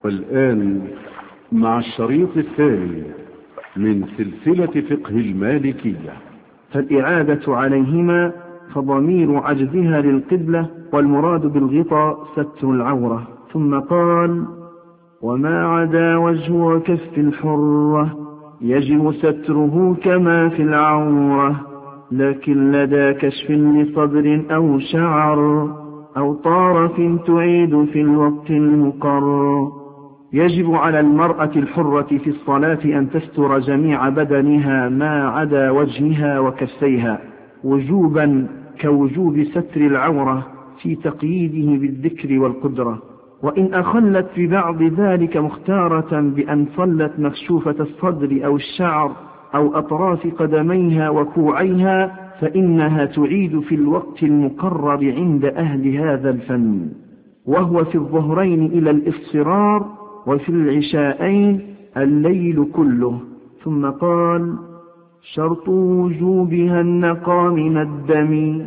والآن مع الشريط الثاني من سلسلة فقه المالكية. فالإعادة عليهما فضمير عجزها للقبلة، والمراد بالغطاء ستر العورة. ثم قال: وما عدا وجه وكف الحرة يجب ستره كما في العورة، لكن لدى كشف لصدر أو شعر أو طارف تعيد في الوقت المقرر. يجب على المرأة الحرة في الصلاة أن تستر جميع بدنها ما عدا وجهها وكفيها، وجوبا كوجوب ستر العورة في تقييده بالذكر والقدرة. وإن أخلت ببعض ذلك مختارة بأن صلت مكشوفة الصدر أو الشعر أو أطراف قدميها وكوعيها فإنها تعيد في الوقت المقرر عند أهل هذا الفن، وهو في الظهرين إلى الإصفرار، وفي العشاءين الليل كله. ثم قال: شرط وجوبها النقى من الدم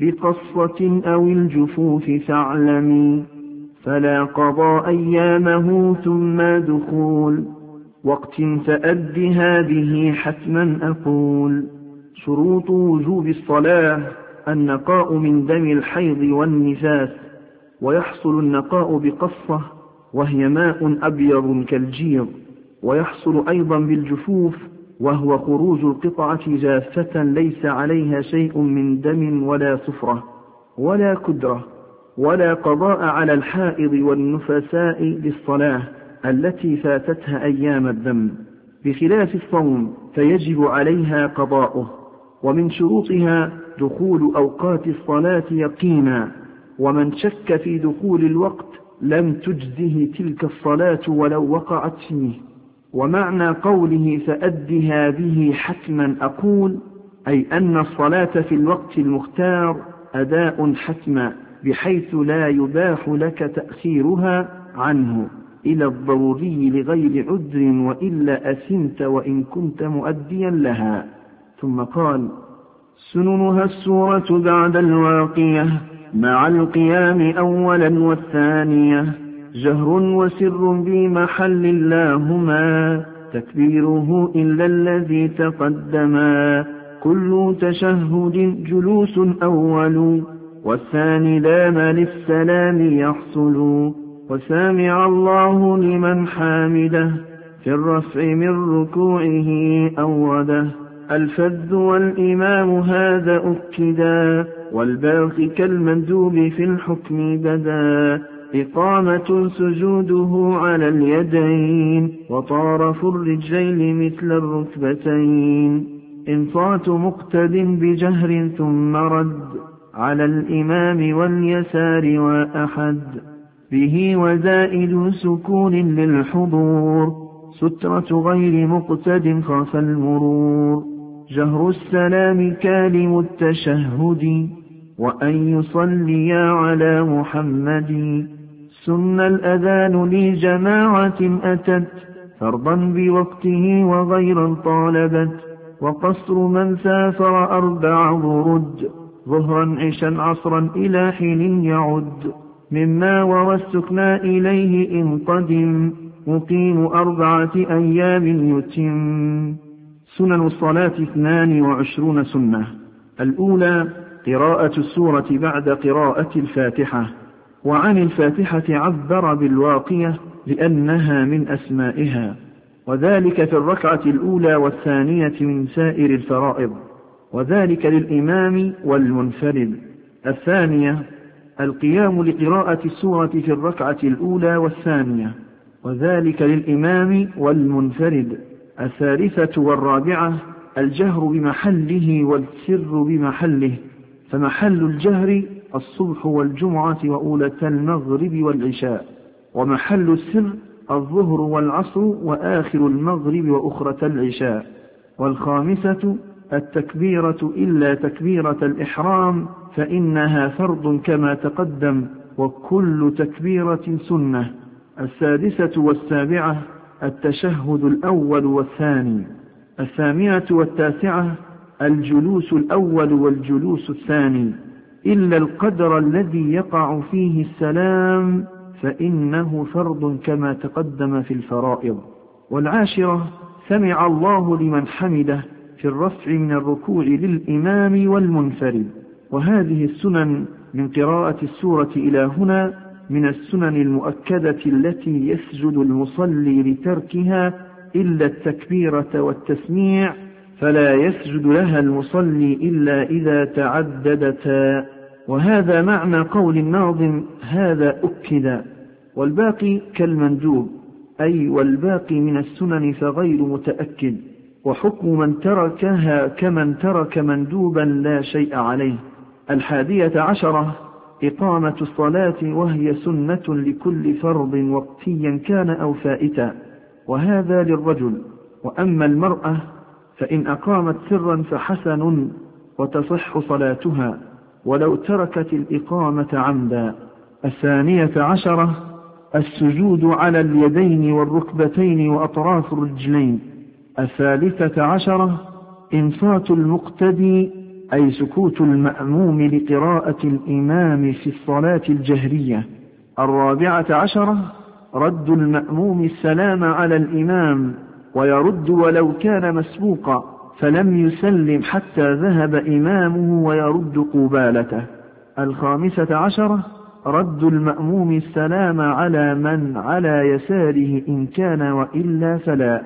بقصة أو الجفوف فاعلمي، فلا قضى أيامه ثم دخول وقت فأدها به حتما أقول. شروط وجوب الصلاة: النقاء من دم الحيض والنفاس، ويحصل النقاء بقصة وهي ماء أبيض كالجير، ويحصل أيضا بالجفوف وهو خروج القطعة جافة ليس عليها شيء من دم ولا صفرة ولا كدرة. ولا قضاء على الحائض والنفساء للصلاة التي فاتتها أيام الدم، بخلاف الصوم فيجب عليها قضاؤه. ومن شروطها دخول أوقات الصلاة يقينا، ومن شك في دخول الوقت لم تجزه تلك الصلاة ولو وقعت فيه. ومعنى قوله فأدها به حتما أقول أي أن الصلاة في الوقت المختار أداء حتما، بحيث لا يباح لك تأخيرها عنه إلى الضروري لغير عذر، وإلا أثمت وإن كنت مؤديا لها. ثم قال: سننها السورة بعد الواقية مع القيام أولا والثانية، جهر وسر بمحل اللهما، تكبيره إلا الذي تقدما، كل تشهد جلوس أول، والثاني دام للسلام يحصل، وسامع الله لمن حامده في الرفع من ركوعه أوده. الفذ والإمام هذا أكدا، والباقي كالمندوب في الحكم بدا، إقامة سجوده على اليدين، وطارف الرجلين مثل الركبتين، إنصات مقتد بجهر ثم رد على الإمام واليسار وأحد، به وزائد سكون للحضور، سترة غير مقتد خاف المرور، جهر السلام كالم التشهد، وأن يصلي على محمد. سن الأذان لجماعة أتت فرضا بوقته وغيرا طالبت، وقصر من سافر 4 برد، ظهرا عشا عصرا إلى حين يعد، مما ورى السكنى إليه إن قدم، مقيم 4 أيام يتم. سنن الصلاة 22 سنة. الأولى قراءة السورة بعد قراءة الفاتحة، وعن الفاتحة عبر بالواقية لأنها من أسمائها، وذلك في الركعة الأولى والثانية من سائر الفرائض، وذلك للإمام والمنفرد. الثانية القيام لقراءة السورة في الركعة الأولى والثانية، وذلك للإمام والمنفرد. الثالثة والرابعة الجهر بمحله والسر بمحله، فمحل الجهر الصبح والجمعة وأولة المغرب والعشاء، ومحل السر الظهر والعصر وآخر المغرب وأخرة العشاء. والخامسة التكبيرة إلا تكبيرة الإحرام فإنها فرض كما تقدم، وكل تكبيرة سنة. السادسة والسابعة التشهد الأول والثاني. الثامنة والتاسعة الجلوس الأول والجلوس الثاني، إلا القدر الذي يقع فيه السلام فإنه فرض كما تقدم في الفرائض. والعاشرة: سمع الله لمن حمده في الرفع من الركوع للإمام والمنفرد. وهذه السنن من قراءة السورة إلى هنا من السنن المؤكدة التي يسجد المصلي لتركها إلا التكبيرة والتسميع، فلا يسجد لها المصلي إلا إذا تعددتا. وهذا معنى قول الناظم: هذا أكد. والباقي كالمندوب، أي والباقي من السنن فغير متأكد، وحكم من تركها كمن ترك مندوبا لا شيء عليه. 11: إقامة الصلاة، وهي سنة لكل فرض وقتيا كان أو فائتا، وهذا للرجل. وأما المرأة فإن أقامت سرا فحسن وتصح صلاتها ولو تركت الإقامة عمدا. 12: السجود على اليدين والركبتين وأطراف الرجلين. 13: إنصات المقتدي، أي سكوت المأموم لقراءة الإمام في الصلاة الجهرية. 14: رد المأموم السلام على الإمام، ويرد ولو كان مسبوقا فلم يسلم حتى ذهب إمامه ويرد قبالته. 15: رد المأموم السلام على من على يساره إن كان، وإلا فلا.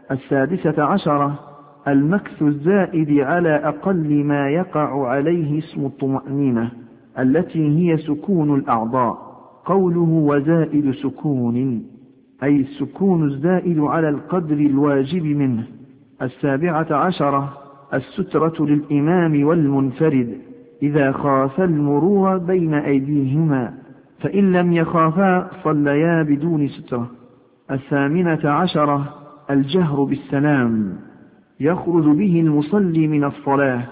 16: المكث الزائد على أقل ما يقع عليه اسم الطمأنينة، التي هي سكون الأعضاء. قوله وزائد سكون، أي السكون الزائد على القدر الواجب منه. 17: السترة للإمام والمنفرد إذا خاف المرور بين أيديهما، فإن لم يخافا صليا بدون سترة. 18: الجهر بالسلام، يخرج به المصلي من الصلاة.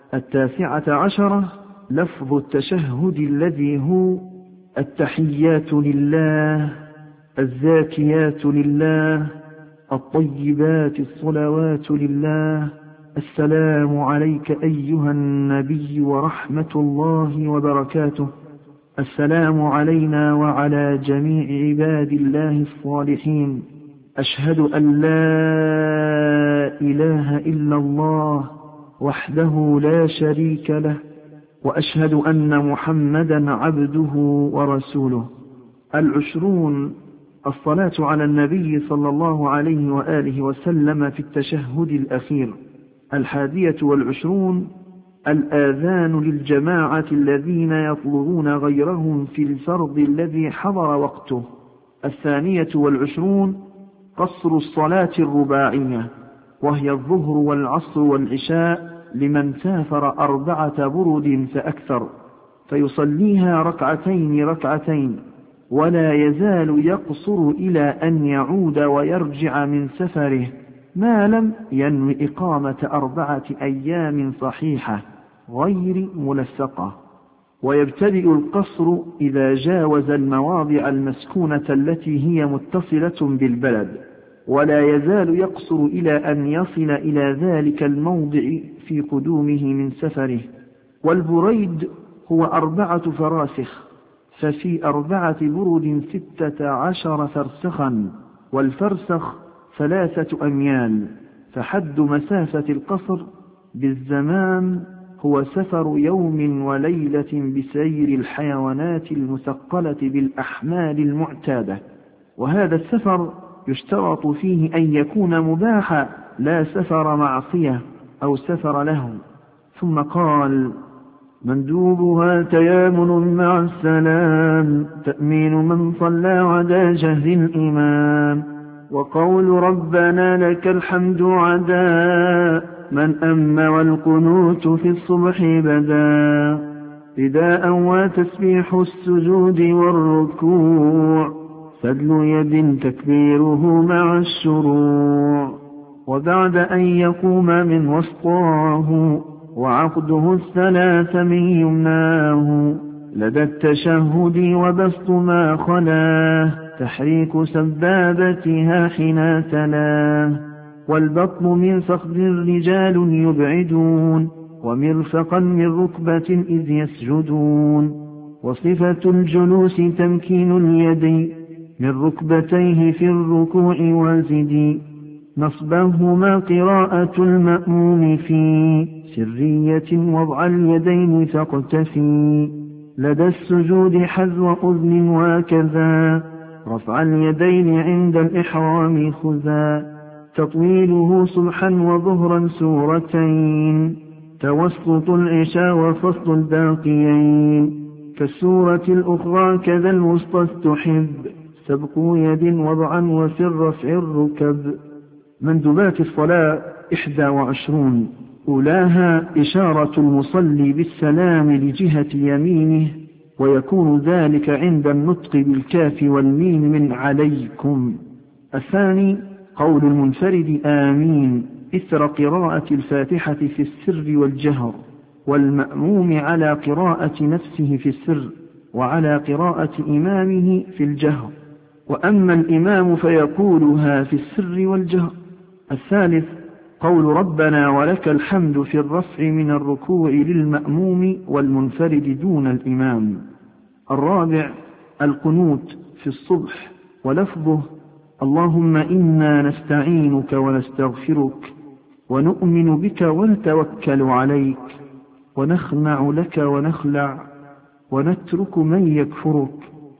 19: لفظ التشهد الذي هو التحيات لله، الزاكيات لله، الطيبات الصلوات لله، السلام عليك أيها النبي ورحمة الله وبركاته، السلام علينا وعلى جميع عباد الله الصالحين، أشهد أن لا إله إلا الله وحده لا شريك له، وأشهد أن محمدا عبده ورسوله. 20: الصلاة على النبي صلى الله عليه وآله وسلم في التشهد الأخير. 21: الآذان للجماعة الذين يطلبون غيرهم في الفرض الذي حضر وقته. 22: قصر الصلاة الرباعية، وهي الظهر والعصر والعشاء لمن سافر 4 برد فأكثر، فيصليها ركعتين ركعتين، ولا يزال يقصر إلى أن يعود ويرجع من سفره، ما لم ينو إقامة 4 أيام صحيحة غير ملسقة. ويبتدئ القصر إذا جاوز المواضع المسكونة التي هي متصلة بالبلد، ولا يزال يقصر إلى أن يصل إلى ذلك الموضع في قدومه من سفره. والبريد هو 4 فراسخ، ففي 4 برد 16 فرسخا، والفرسخ 3 أميال. فحد مسافة القصر بالزمان هو سفر يوم وليلة بسير الحيوانات المثقلة بالأحمال المعتادة. وهذا السفر يشترط فيه أن يكون مباحا، لا سفر معصية أو سفر له. ثم قال: مندوبها تيامن مع السلام، تأمين من صلى عدا جهر الإمام، وقول ربنا لك الحمد عدا من أم، والقنوت في الصبح بدا، رداء وتسبيح السجود والركوع، سدل يد تكبيره مع الشروع، وبعد أن يقوم من وسطاه، وعقده 3 من يمناه، لدى التشهد وبسط ما خلاه، تحريك سبابتها حين تلاه، والبطن من فخذ رجال يبعدون، ومرفقا من ركبة إذ يسجدون، وصفة الجلوس تمكين اليدين من ركبتيه في الركوع وازدي نصبهما قراءة المأموم في سرية وضع اليدين فاقتفي لدى السجود حذو أذن وكذا رفع اليدين عند الإحرام خذا تطويله صبحا وظهرا سورتين توسط العشاء وفصل الباقيين كالسورة الأخرى كذا الوسطى استحب سبق يد وضعا وفي الرفع الركب. مندوبات الصلاة 21. أولاها إشارة المصلي بالسلام لجهة يمينه ويكون ذلك عند النطق بالكاف والميم من عليكم. الثاني قول المنفرد آمين إثر قراءة الفاتحة في السر والجهر والمأموم على قراءة نفسه في السر وعلى قراءة إمامه في الجهر وأما الإمام فيقولها في السر والجهر. الثالث قول ربنا ولك الحمد في الرفع من الركوع للمأموم والمنفرد دون الإمام. الرابع القنوت في الصبح ولفظه اللهم إنا نستعينك ونستغفرك ونؤمن بك ونتوكل عليك ونخنع لك ونخلع ونترك من يكفرك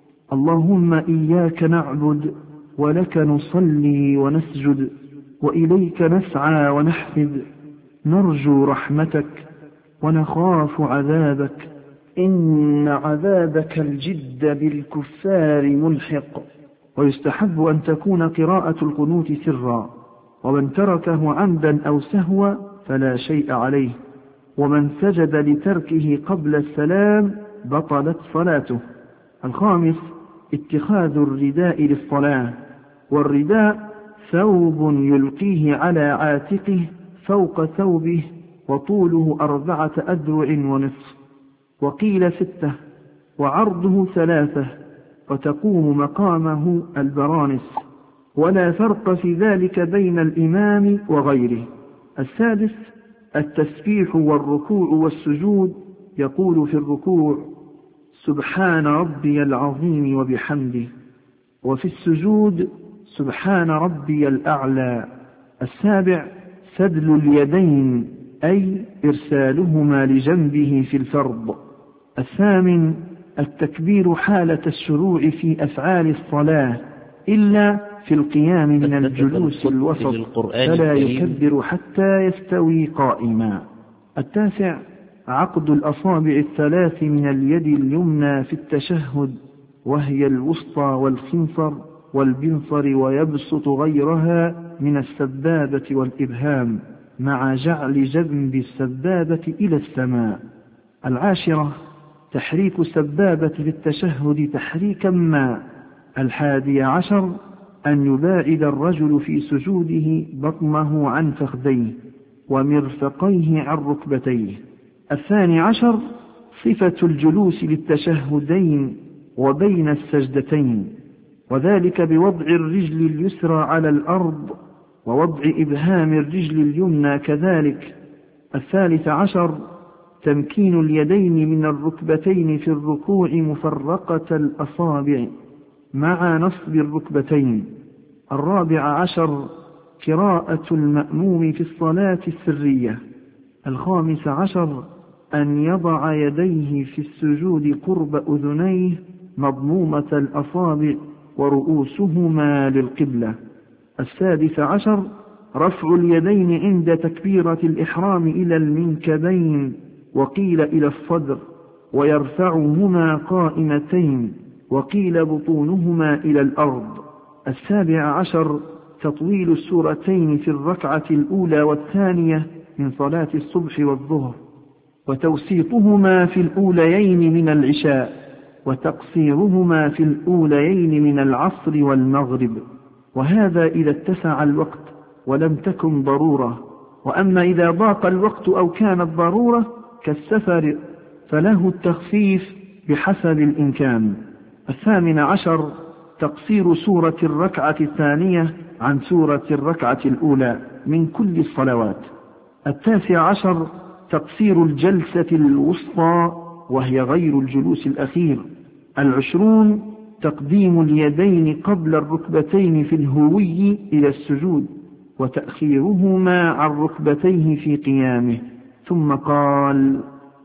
اللهم إياك نعبد ولك نصلي ونسجد وإليك نسعى ونحفظ نرجو رحمتك ونخاف عذابك إن عذابك الجد بالكفار ملحق. ويستحب أن تكون قراءة القنوت سرا ومن تركه عمدا أو سهوا فلا شيء عليه ومن سجد لتركه قبل السلام بطلت صلاته. الخامس اتخاذ الرداء للصلاة والرداء ثوب يلقيه على عاتقه فوق ثوبه وطوله 4 أذرع ونصف وقيل 6 وعرضه 3 وتقوم مقامه البرانس ولا فرق في ذلك بين الإمام وغيره. السادس التسبيح والركوع والسجود يقول في الركوع سبحان ربي العظيم وبحمده وفي السجود سبحان ربي الأعلى. السابع سدل اليدين أي إرسالهما لجنبه في الفرض. الثامن التكبير حالة الشروع في أفعال الصلاة إلا في القيام من الجلوس الوسط فلا يكبر حتى يستوي قائما. التاسع عقد الأصابع 3 من اليد اليمنى في التشهد وهي الوسطى والخنصر والبنصر ويبسط غيرها من السبابة والإبهام مع جعل جنب السبابة إلى السماء. العاشرة تحريك السبابة في التشهد تحريكا ما. 11 أن يباعد الرجل في سجوده بطنه عن فخذيه ومرفقيه عن ركبتيه. 12 صفة الجلوس للتشهدين وبين السجدتين وذلك بوضع الرجل اليسرى على الأرض ووضع إبهام الرجل اليمنى كذلك. 13 تمكين اليدين من الركبتين في الركوع مفرقة الأصابع مع نصب الركبتين. 14 قراءة المأموم في الصلاة السرية. 15 أن يضع يديه في السجود قرب أذنيه مضمومة الأصابع ورؤوسهما للقبلة. 16 رفع اليدين عند تكبيرة الإحرام إلى المنكبين وقيل إلى الصدر ويرفعهما قائمتين وقيل بطونهما إلى الأرض. 17 تطويل السورتين في الركعة الأولى والثانية من صلاة الصبح والظهر وتوسيطهما في الأوليين من العشاء وتقصيرهما في الأوليين من العصر والمغرب وهذا إذا اتسع الوقت ولم تكن ضرورة. وأما إذا ضاق الوقت أو كانت ضرورة كالسفر فله التخفيف بحسب الإمكان. 18 تقصير سورة الركعة الثانية عن سورة الركعة الأولى من كل الصلوات. 19 تقصير الجلسة الوسطى وهي غير الجلوس الأخير. 20 تقديم اليدين قبل الركبتين في الهوي إلى السجود، وتأخيرهما عن ركبتيه في قيامه. ثم قال: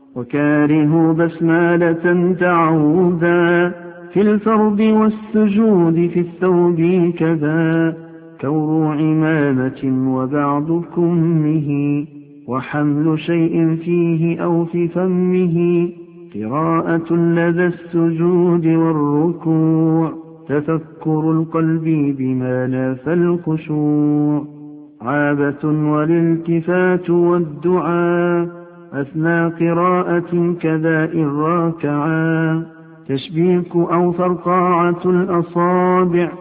وكارهوا بسمالة تعودا في الفرض والسجود في الثوب كذا، كور عمامة وبعض كمه، وحمل شيء فيه أو في فمه، قراءة لدى السجود والركوع، تفكر القلب بما نافى الخشوع، عابة والالتفات والدعاء أثناء قراءة كذا إن راكعا، تشبيك أو فرقاعة الأصابع،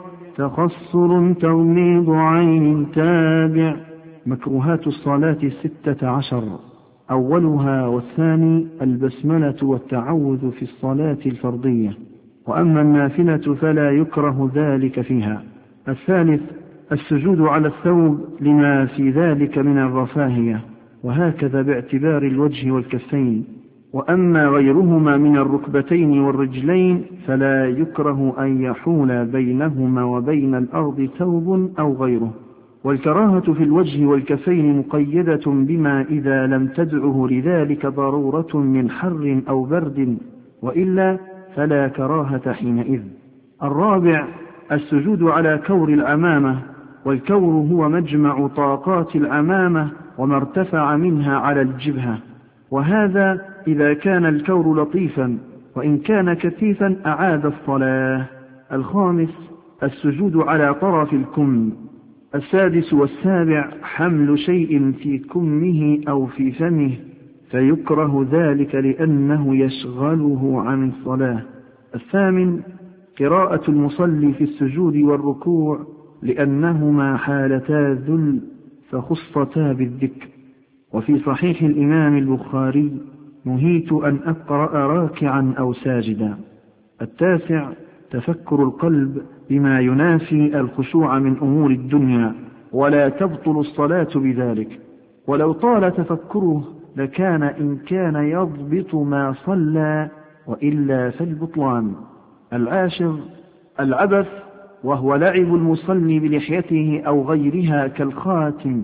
تخصر تغميض عين تابع. مكروهات الصلاة 16. أولها والثاني البسملة والتعوذ في الصلاة الفرضية، وأما النافلة فلا يكره ذلك فيها. الثالث السجود على الثوب لما في ذلك من الرفاهية، وهكذا باعتبار الوجه والكفين. وأما غيرهما من الركبتين والرجلين فلا يكره أن يحول بينهما وبين الأرض ثوب أو غيره. والكراهة في الوجه والكفين مقيدة بما إذا لم تدعه لذلك ضرورة من حر أو برد، وإلا فلا كراهة حينئذ. الرابع السجود على كور العمامة، والكور هو مجمع طاقات العمامة وما ارتفع منها على الجبهة، وهذا إذا كان الكور لطيفا، وإن كان كثيفا أعاد الصلاة. الخامس السجود على طرف الكم. السادس والسابع حمل شيء في كمه أو في فمه، فيكره ذلك لأنه يشغله عن الصلاة. الثامن قراءة المصلي في السجود والركوع، لأنهما حالتا ذل فخصتا بالذكر. وفي صحيح الإمام البخاري: نهيت أن أقرأ راكعا أو ساجدا. التاسع تفكر القلب بما ينافي الخشوع من أمور الدنيا، ولا تبطل الصلاة بذلك، ولو طال تفكره لكان إن كان يضبط ما صلى، وإلا فالبطلان. العاشر العبث، وهو لعب المصلي بلحيته أو غيرها كالخاتم.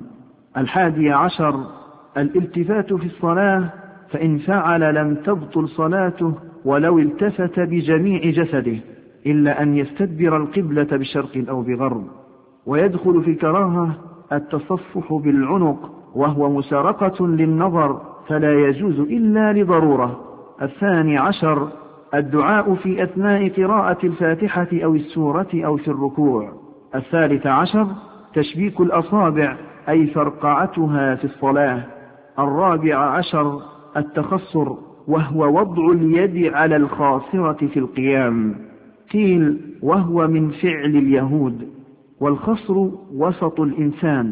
11 الالتفات في الصلاة، فإن فعل لم تبطل صلاته ولو التفت بجميع جسده، إلا أن يستدبر القبلة بشرق أو بغرب. ويدخل في الكراهة التصفح بالعنق، وهو مسارقة للنظر، فلا يجوز إلا لضرورة. 12 الدعاء في أثناء قراءة الفاتحة أو السورة أو في الركوع. 13 تشبيك الأصابع، أي فرقعتها في الصلاة. 14 التخصر، وهو وضع اليد على الخاصرة في القيام، قيل وهو من فعل اليهود، والخصر وسط الإنسان.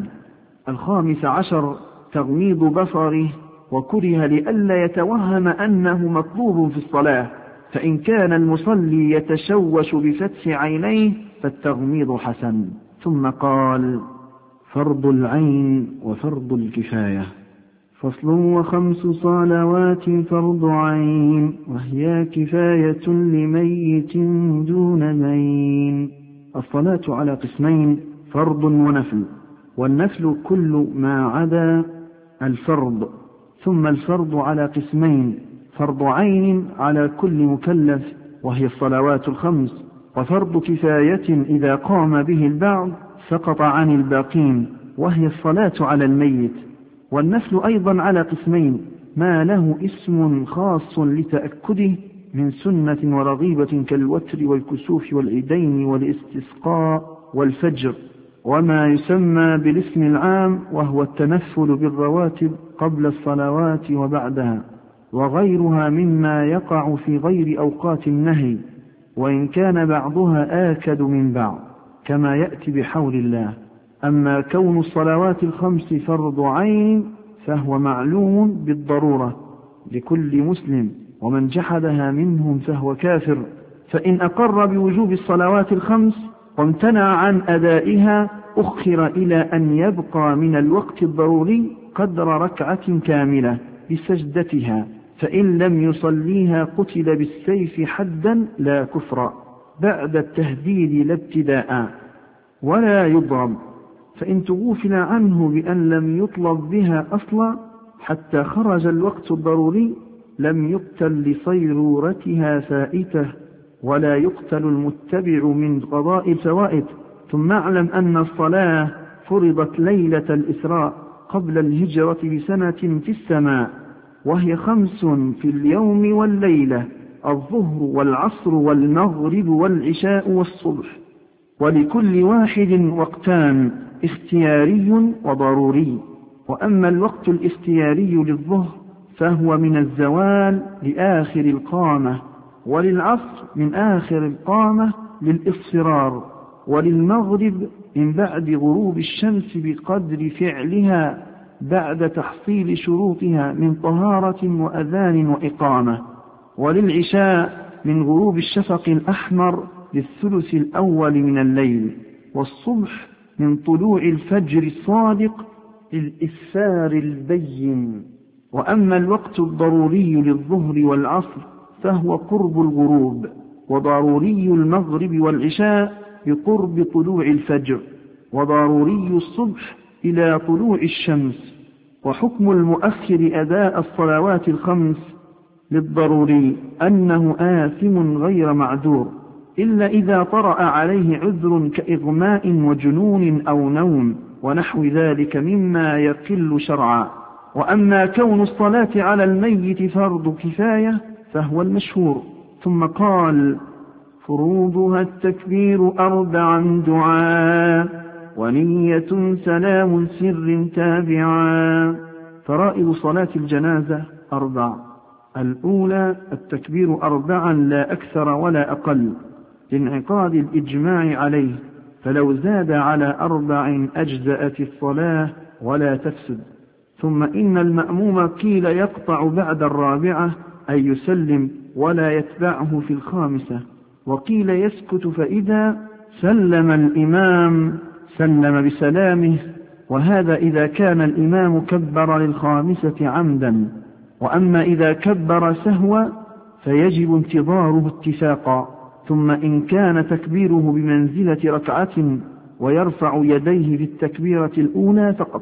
15 تغميض بصره، وكره لئلا يتوهم أنه مطلوب في الصلاة، فإن كان المصلي يتشوش بفتح عينيه فالتغميض حسن. ثم قال: فرض العين وفرض الكفاية. فصل: وخمس صلوات فرض عين، وهي كفاية لميت دون مين. الصلاة على قسمين: فرض ونفل، والنفل كل ما عدا الفرض. ثم الفرض على قسمين: فرض عين على كل مكلف، وهي الصلوات الخمس، وفرض كفاية إذا قام به البعض سقط عن الباقين، وهي الصلاة على الميت. والنفل أيضا على قسمين: ما له اسم خاص لتأكده من سنة ورغيبة كالوتر والكسوف والعيدين والاستسقاء والفجر، وما يسمى بالاسم العام وهو التنفل بالرواتب قبل الصلوات وبعدها، وغيرها مما يقع في غير أوقات النهي، وإن كان بعضها آكد من بعض كما يأتي بحول الله. أما كون الصلوات الخمس فرض عين فهو معلوم بالضرورة لكل مسلم، ومن جحدها منهم فهو كافر. فإن أقر بوجوب الصلوات الخمس وامتنع عن أدائها أخر إلى أن يبقى من الوقت الضروري قدر ركعة كاملة بسجدتها، فإن لم يصليها قتل بالسيف حدا لا كفرا بعد التهديد لا ابتداء، ولا يضرب، فإن تغفل عنه بأن لم يطلب بها أصلا حتى خرج الوقت الضروري لم يقتل لصيرورتها فائته، ولا يقتل المتبع من قضاء الفوائد. ثم اعلم أن الصلاة فرضت ليلة الإسراء قبل الهجرة بسنة في السماء، وهي 5 في اليوم والليلة: الظهر والعصر والمغرب والعشاء والصبح، ولكل واحد وقتان اختياري وضروري. وأما الوقت الاختياري للظهر فهو من الزوال لآخر القامة، وللعصر من آخر القامة للإصفرار، وللمغرب من بعد غروب الشمس بقدر فعلها بعد تحصيل شروطها من طهارة وأذان وإقامة، وللعشاء من غروب الشفق الأحمر للثلث الأول من الليل، والصبح من طلوع الفجر الصادق للإسفار البين. وأما الوقت الضروري للظهر والعصر فهو قرب الغروب، وضروري المغرب والعشاء بقرب طلوع الفجر، وضروري الصبح إلى طلوع الشمس. وحكم المؤخر أداء الصلوات ال5 للضروري أنه آثم غير معذور، إلا إذا طرأ عليه عذر كإغماء وجنون أو نوم ونحو ذلك مما يقل شرعا. وأما كون الصلاة على الميت فرض كفاية فهو المشهور. ثم قال: فروضها التكبير 4 دعاء ونية سلام سر تابعا. فرائض صلاة الجنازة 4: الأولى التكبير 4 لا أكثر ولا أقل، لانعقاد الإجماع عليه، فلو زاد على 4 أجزأت الصلاة ولا تفسد. ثم إن المأموم قيل يقطع بعد 4 أي يسلم ولا يتبعه في 5، وقيل يسكت، فإذا سلم الإمام سلم بسلامه، وهذا إذا كان الإمام كبر لل5 عمدا. وأما إذا كبر سهوا فيجب انتظاره اتفاقا. ثم إن كان تكبيره بمنزلة ركعة ويرفع يديه في التكبيرة الأولى فقط.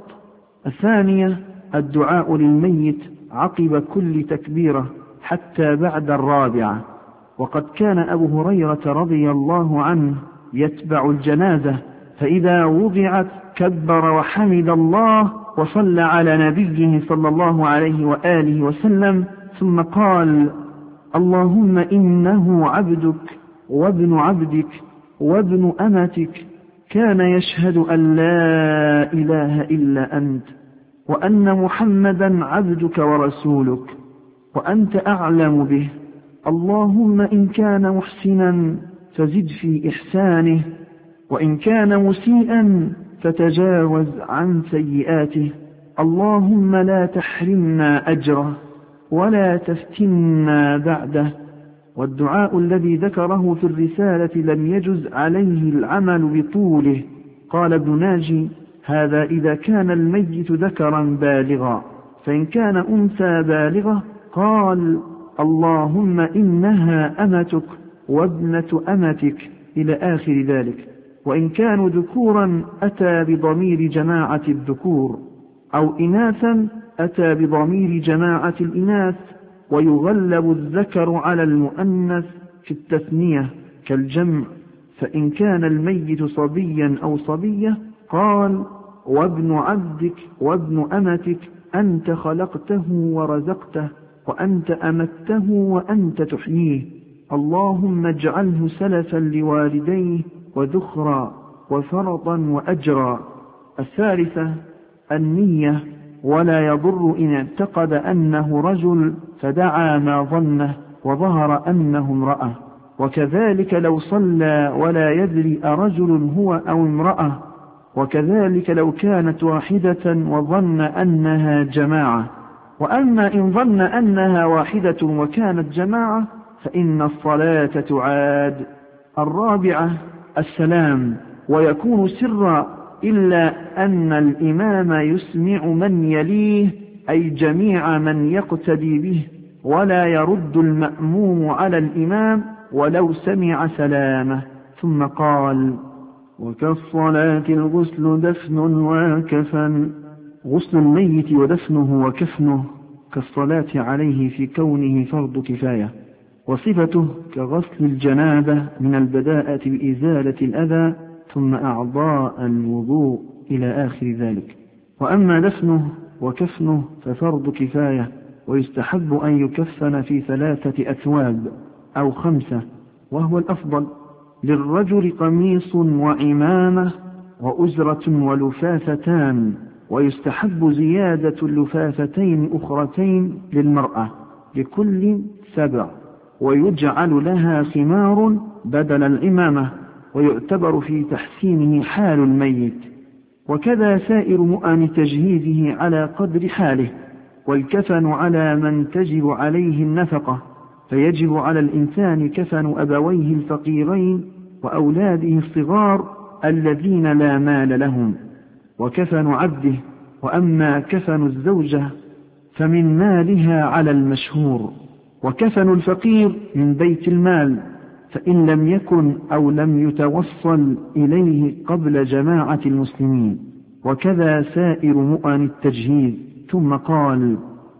الثانية الدعاء للميت عقب كل تكبيرة حتى بعد 4. وقد كان أبو هريرة رضي الله عنه يتبع الجنازة، فإذا وضعت كبر وحمد الله وصلى على نبيه صلى الله عليه وآله وسلم، ثم قال: اللهم إنه عبدك وابن عبدك وابن أمتك، كان يشهد أن لا إله إلا أنت، وأن محمدا عبدك ورسولك، وأنت أعلم به. اللهم إن كان محسنا فزد في إحسانه، وإن كان مسيئا فتجاوز عن سيئاته. اللهم لا تحرمنا أجره ولا تفتنا بعده. والدعاء الذي ذكره في الرسالة لم يجز عليه العمل بطوله. قال ابن ناجي: هذا إذا كان الميت ذكرا بالغا، فإن كان أنثى بالغة قال: اللهم إنها أمتك وابنة أمتك إلى آخر ذلك. وإن كانوا ذكورا أتى بضمير جماعة الذكور، أو إناثا أتى بضمير جماعة الإناث، ويغلب الذكر على المؤنث في التثنية كالجمع. فإن كان الميت صبيا أو صبية قال: وابن عبدك وابن أمتك، أنت خلقته ورزقته، وأنت أمته وأنت تحييه، اللهم اجعله سلفا لوالديه وذخرا وفرطا وأجرا. الثالثة النية، ولا يضر إن اعتقد أنه رجل فدعا ما ظنه وظهر أنه امرأة، وكذلك لو صلى ولا يدري أرجل هو أو امرأة، وكذلك لو كانت واحدة وظن أنها جماعة. وأما إن ظن أنها واحدة وكانت جماعة فإن الصلاة تعاد. 4 السلام، ويكون سرا إلا أن الإمام يسمع من يليه، أي جميع من يقتدي به، ولا يرد المأموم على الإمام ولو سمع سلامه. ثم قال: وكالصلاة الغسل دفن وكفن. غسل الميت ودفنه وكفنه كالصلاة عليه في كونه فرض كفاية، وصفته كغسل الجنابة من البداءة بإزالة الأذى ثم أعضاء الوضوء إلى آخر ذلك. وأما دفنه وكفنه ففرض كفاية، ويستحب أن يكفن في 3 أثواب أو 5، وهو الأفضل. للرجل قميص وعمامة وأزرة ولفافتان، ويستحب زيادة اللفافتين أخرتين للمرأة لكل 7، ويجعل لها خمار بدل العمامة، ويعتبر في تحسينه حال الميت. وكذا سائر مؤن تجهيزه على قدر حاله. والكفن على من تجب عليه النفقة، فيجب على الإنسان كفن أبويه الفقيرين وأولاده الصغار الذين لا مال لهم، وكفن عبده. وأما كفن الزوجة فمن مالها على المشهور، وكفن الفقير من بيت المال، فإن لم يكن أو لم يتوصل إليه قبل جماعة المسلمين. وكذا سائر مؤن التجهيز. ثم قال: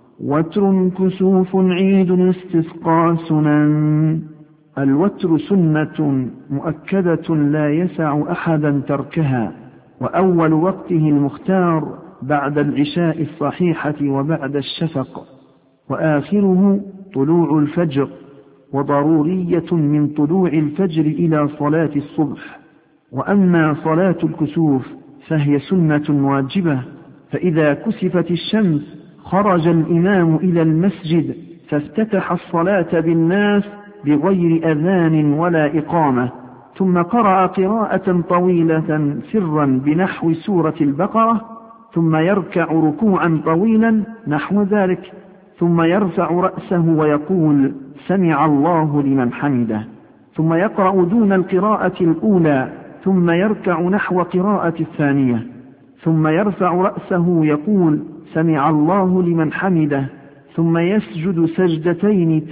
وتر كسوف عيد استسقى سنن. الوتر سنة مؤكدة لا يسع أحدا تركها، وأول وقته المختار بعد العشاء الصحيحة وبعد الشفق، وآخره طلوع الفجر، وضرورية من طلوع الفجر إلى صلاة الصبح. وأما صلاة الكسوف فهي سنة واجبة، فإذا كسفت الشمس خرج الإمام إلى المسجد فافتتح الصلاة بالناس بغير أذان ولا إقامة، ثم قرأ قراءة طويلة سرا بنحو سورة البقرة، ثم يركع ركوعا طويلا نحو ذلك، ثم يرفع رأسه ويقول: سمع الله لمن حمده، ثم يقرأ دون القراءة الأولى، ثم يركع نحو قراءة الثانية، ثم يرفع رأسه يقول: سمع الله لمن حمده، ثم يسجد سجدتين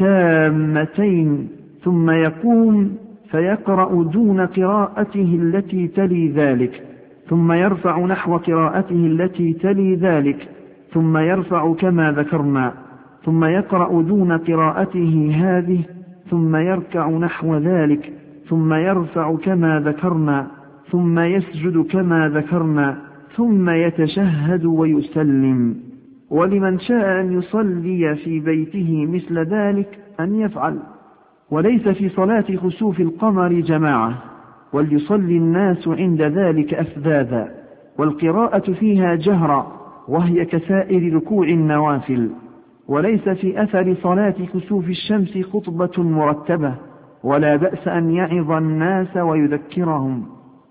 تامتين، ثم يقوم فيقرأ دون قراءته التي تلي ذلك، ثم يرفع نحو قراءته التي تلي ذلك، ثم يرفع كما ذكرنا، ثم يقرأ دون قراءته هذه، ثم يركع نحو ذلك، ثم يرفع كما ذكرنا، ثم يسجد كما ذكرنا، ثم يتشهد ويسلم. ولمن شاء أن يصلي في بيته مثل ذلك أن يفعل. وليس في صلاة خسوف القمر جماعة، وليصلي الناس عند ذلك أفذاذا، والقراءة فيها جهرا، وهي كسائر ركوع النوافل. وليس في أثر صلاة كسوف الشمس خطبة مرتبة، ولا بأس أن يعظ الناس ويذكرهم.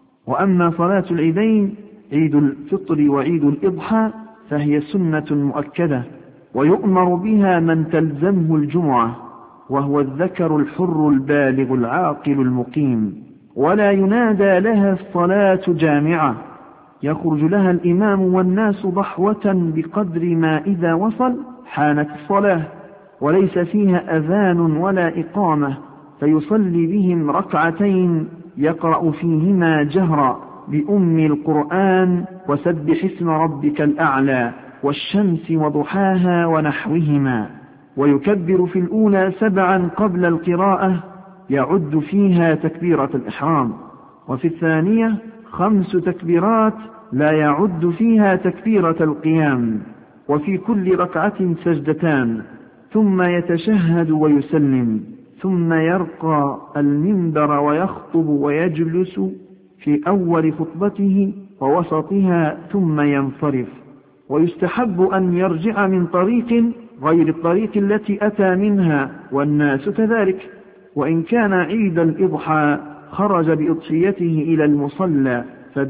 وأما صلاة العيدين عيد الفطر وعيد الإضحى فهي سنة مؤكدة، ويؤمر بها من تلزمه الجمعة، وهو الذكر الحر البالغ العاقل المقيم، ولا ينادى لها الصلاة جامعة، يخرج لها الإمام والناس ضحوة بقدر ما إذا وصل حانت الصلاة، وليس فيها أذان ولا إقامة، فيصلي بهم ركعتين يقرأ فيهما جهرا بأم القرآن وسبح اسم ربك الأعلى والشمس وضحاها ونحوهما، ويكبر في الأولى 7 قبل القراءة يعد فيها تكبيرة الإحرام، وفي الثانية 5 تكبيرات لا يعد فيها تكبيرة القيام، وفي كل ركعة سجدتان، ثم يتشهد ويسلم، ثم يرقى المنبر ويخطب ويجلس في أول خطبته ووسطها ثم ينصرف. ويستحب أن يرجع من طريق غير الطريق التي أتى منها، والناس كذلك. وإن كان عيد الإضحى خرج بأضحيته إلى المصلى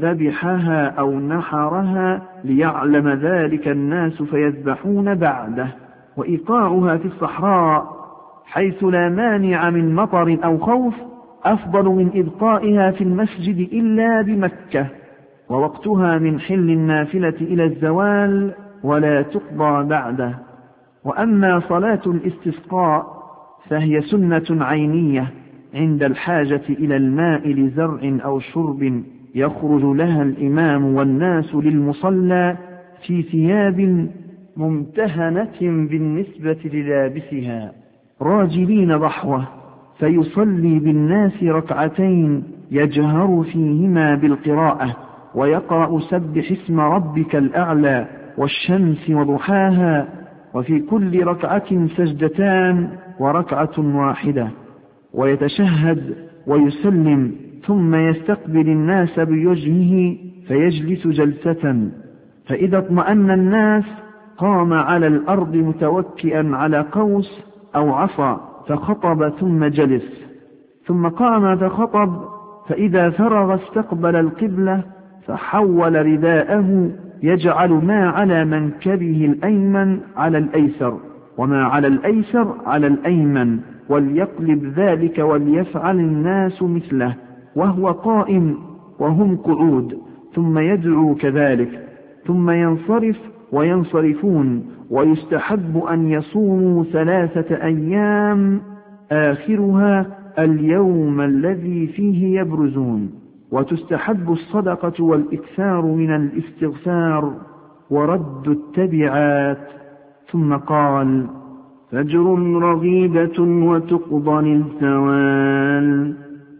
فذبحها أو نحرها ليعلم ذلك الناس فيذبحون بعده. وإيقاعها في الصحراء حيث لا مانع من مطر أو خوف أفضل من إبقائها في المسجد إلا بمكة، ووقتها من حل النافلة إلى الزوال ولا تقضى بعده. وأما صلاة الاستسقاء فهي سنة عينية عند الحاجة إلى الماء لزرع أو شرب، يخرج لها الإمام والناس للمصلى في ثياب ممتهنة بالنسبة للابسها راجلين ضحوة، فيصلي بالناس ركعتين يجهر فيهما بالقراءة، ويقرأ سبح اسم ربك الأعلى والشمس وضحاها، وفي كل ركعة سجدتان وركعة واحدة، ويتشهد ويسلم، ثم يستقبل الناس بوجهه فيجلس جلسة، فإذا اطمأن الناس قام على الأرض متوكئا على قوس أو عصا فخطب ثم جلس، ثم قام فخطب، فإذا فرغ استقبل القبلة فحول رداءه يجعل ما على منكبه الأيمن على الأيسر وما على الأيسر على الأيمن، وليقلب ذلك وليفعل الناس مثله وهو قائم وهم قعود، ثم يدعو كذلك، ثم ينصرف وينصرفون. ويستحب أن يصوموا 3 أيام آخرها اليوم الذي فيه يبرزون، وتستحب الصدقة والإكثار من الاستغفار ورد التبعات. ثم قال: فجر رغيبة وتقضى الزوال.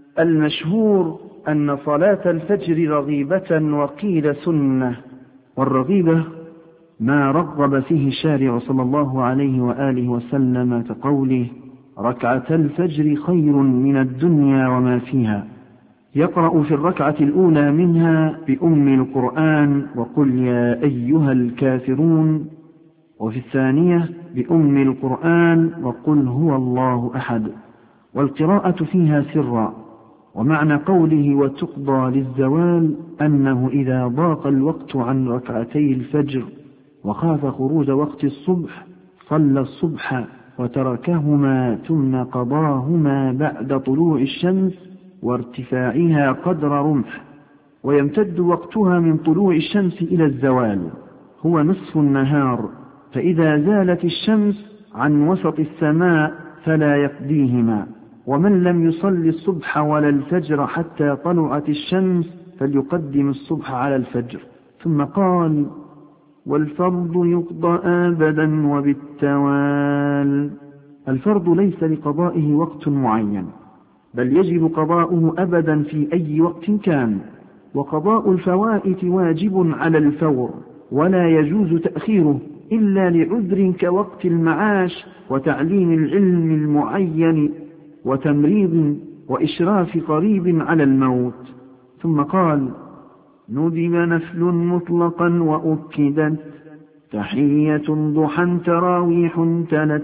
المشهور أن صلاة الفجر رغيبة وقيل سنة، والرغيبة ما رغب فيه الشارع صلى الله عليه وآله وسلم كقوله: ركعة الفجر خير من الدنيا وما فيها. يقرأ في الركعة الأولى منها بأم القرآن وقل يا أيها الكافرون، وفي الثانية بأم القرآن وقل هو الله أحد، والقراءة فيها سرا. ومعنى قوله وتقضى للزوال أنه إذا ضاق الوقت عن ركعتي الفجر وخاف خروج وقت الصبح صلى الصبح وتركهما ثم قضاهما بعد طلوع الشمس وارتفاعها قدر رمح، ويمتد وقتها من طلوع الشمس إلى الزوال، هو نصف النهار، فإذا زالت الشمس عن وسط السماء فلا يقضيهما. ومن لم يصلي الصبح ولا الفجر حتى طلعت الشمس فليقدم الصبح على الفجر. ثم قال: والفرض يقضى أبدا وبالتوال. الفرض ليس لقضائه وقت معين، بل يجب قضاؤه أبدا في أي وقت كان، وقضاء الفوائت واجب على الفور، ولا يجوز تأخيره إلا لعذر كوقت المعاش وتعليم العلم المعين وتمريض وإشراف قريب على الموت. ثم قال: ندب نفل مطلقا وأكدت تحية ضحى تراويح تلت،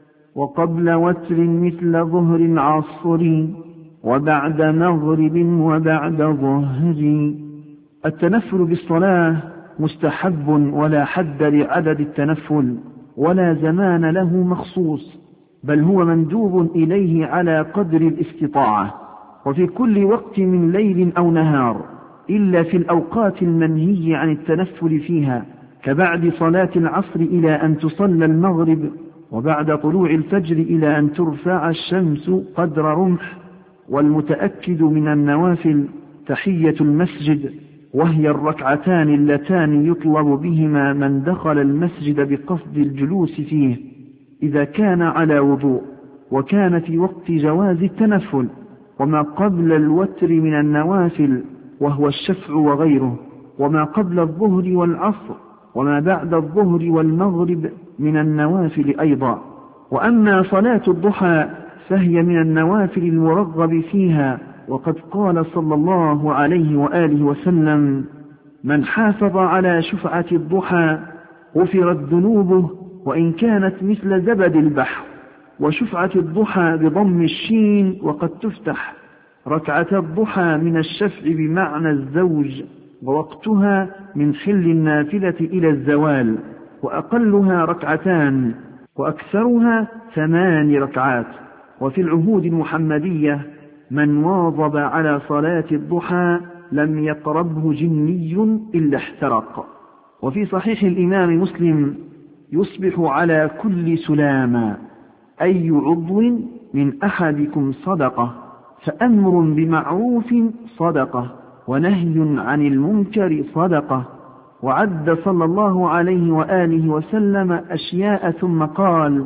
وقبل وتر مثل ظهر عصر، وبعد مغرب وبعد ظهر. التنفل بالصلاة مستحب، ولا حد لعدد التنفل ولا زمان له مخصوص، بل هو مندوب إليه على قدر الاستطاعة، وفي كل وقت من ليل أو نهار، إلا في الأوقات المنهي عن التنفل فيها، كبعد صلاة العصر إلى أن تصلى المغرب، وبعد طلوع الفجر إلى أن ترفع الشمس قدر رمح. والمتأكد من النوافل تحية المسجد، وهي الركعتان اللتان يطلب بهما من دخل المسجد بقصد الجلوس فيه إذا كان على وضوء، وكان في وقت جواز التنفل. وما قبل الوتر من النوافل وهو الشفع وغيره، وما قبل الظهر والعصر، وما بعد الظهر والمغرب من النوافل أيضا. وأما صلاة الضحى فهي من النوافل المرغب فيها، وقد قال صلى الله عليه وآله وسلم: من حافظ على شفعة الضحى غفرت ذنوبه وإن كانت مثل زبد البحر. وشفعة الضحى بضم الشين، وقد تفتح ركعة الضحى من الشفع بمعنى الزوج، ووقتها من حل النافلة إلى الزوال، وأقلها ركعتان وأكثرها 8 ركعات. وفي العهود المحمدية: من واظب على صلاة الضحى لم يقربه جني إلا احترق. وفي صحيح الإمام مسلم: يصبح على كل سلامة أي عضو من أحدكم صدقة، فأمر بمعروف صدقة، ونهي عن المنكر صدقة. وعد صلى الله عليه وآله وسلم أشياء ثم قال: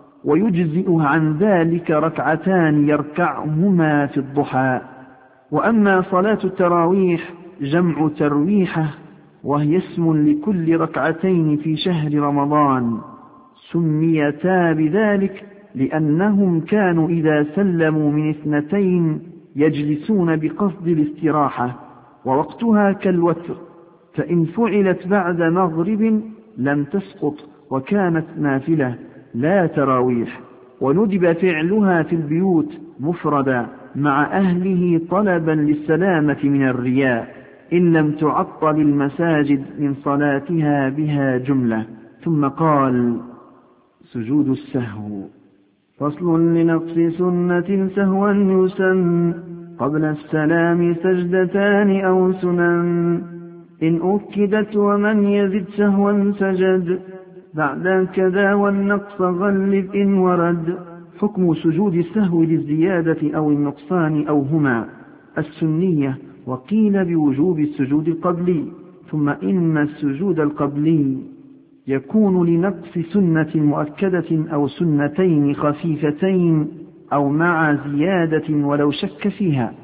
ويجزئ عن ذلك ركعتان يركعهما في الضحى. وأما صلاة التراويح جمع ترويحة، وهي اسم لكل ركعتين في شهر رمضان، سميتا بذلك لأنهم كانوا إذا سلموا من 2 يجلسون بقصد الاستراحة، ووقتها كالوتر، فإن فعلت بعد مغرب لم تسقط وكانت نافلة لا تراويح. وندب فعلها في البيوت مفردا مع أهله طلبا للسلامة من الرياء، إن لم تعطل المساجد من صلاتها بها جملة. ثم قال: سجود السهو. فصل: لنقص سنة سهوا يسن قبل السلام سجدتان أو سنن، إن أكدت ومن يزد سهوا سجد، بعد كذا والنقص غلب إن ورد. حكم سجود السهو للزيادة أو النقصان أو هما: السنية، وقيل بوجوب السجود القبلي. ثم إن السجود القبلي يكون لنقص سنة مؤكدة أو سنتين خفيفتين أو مع زيادة ولو شك فيها،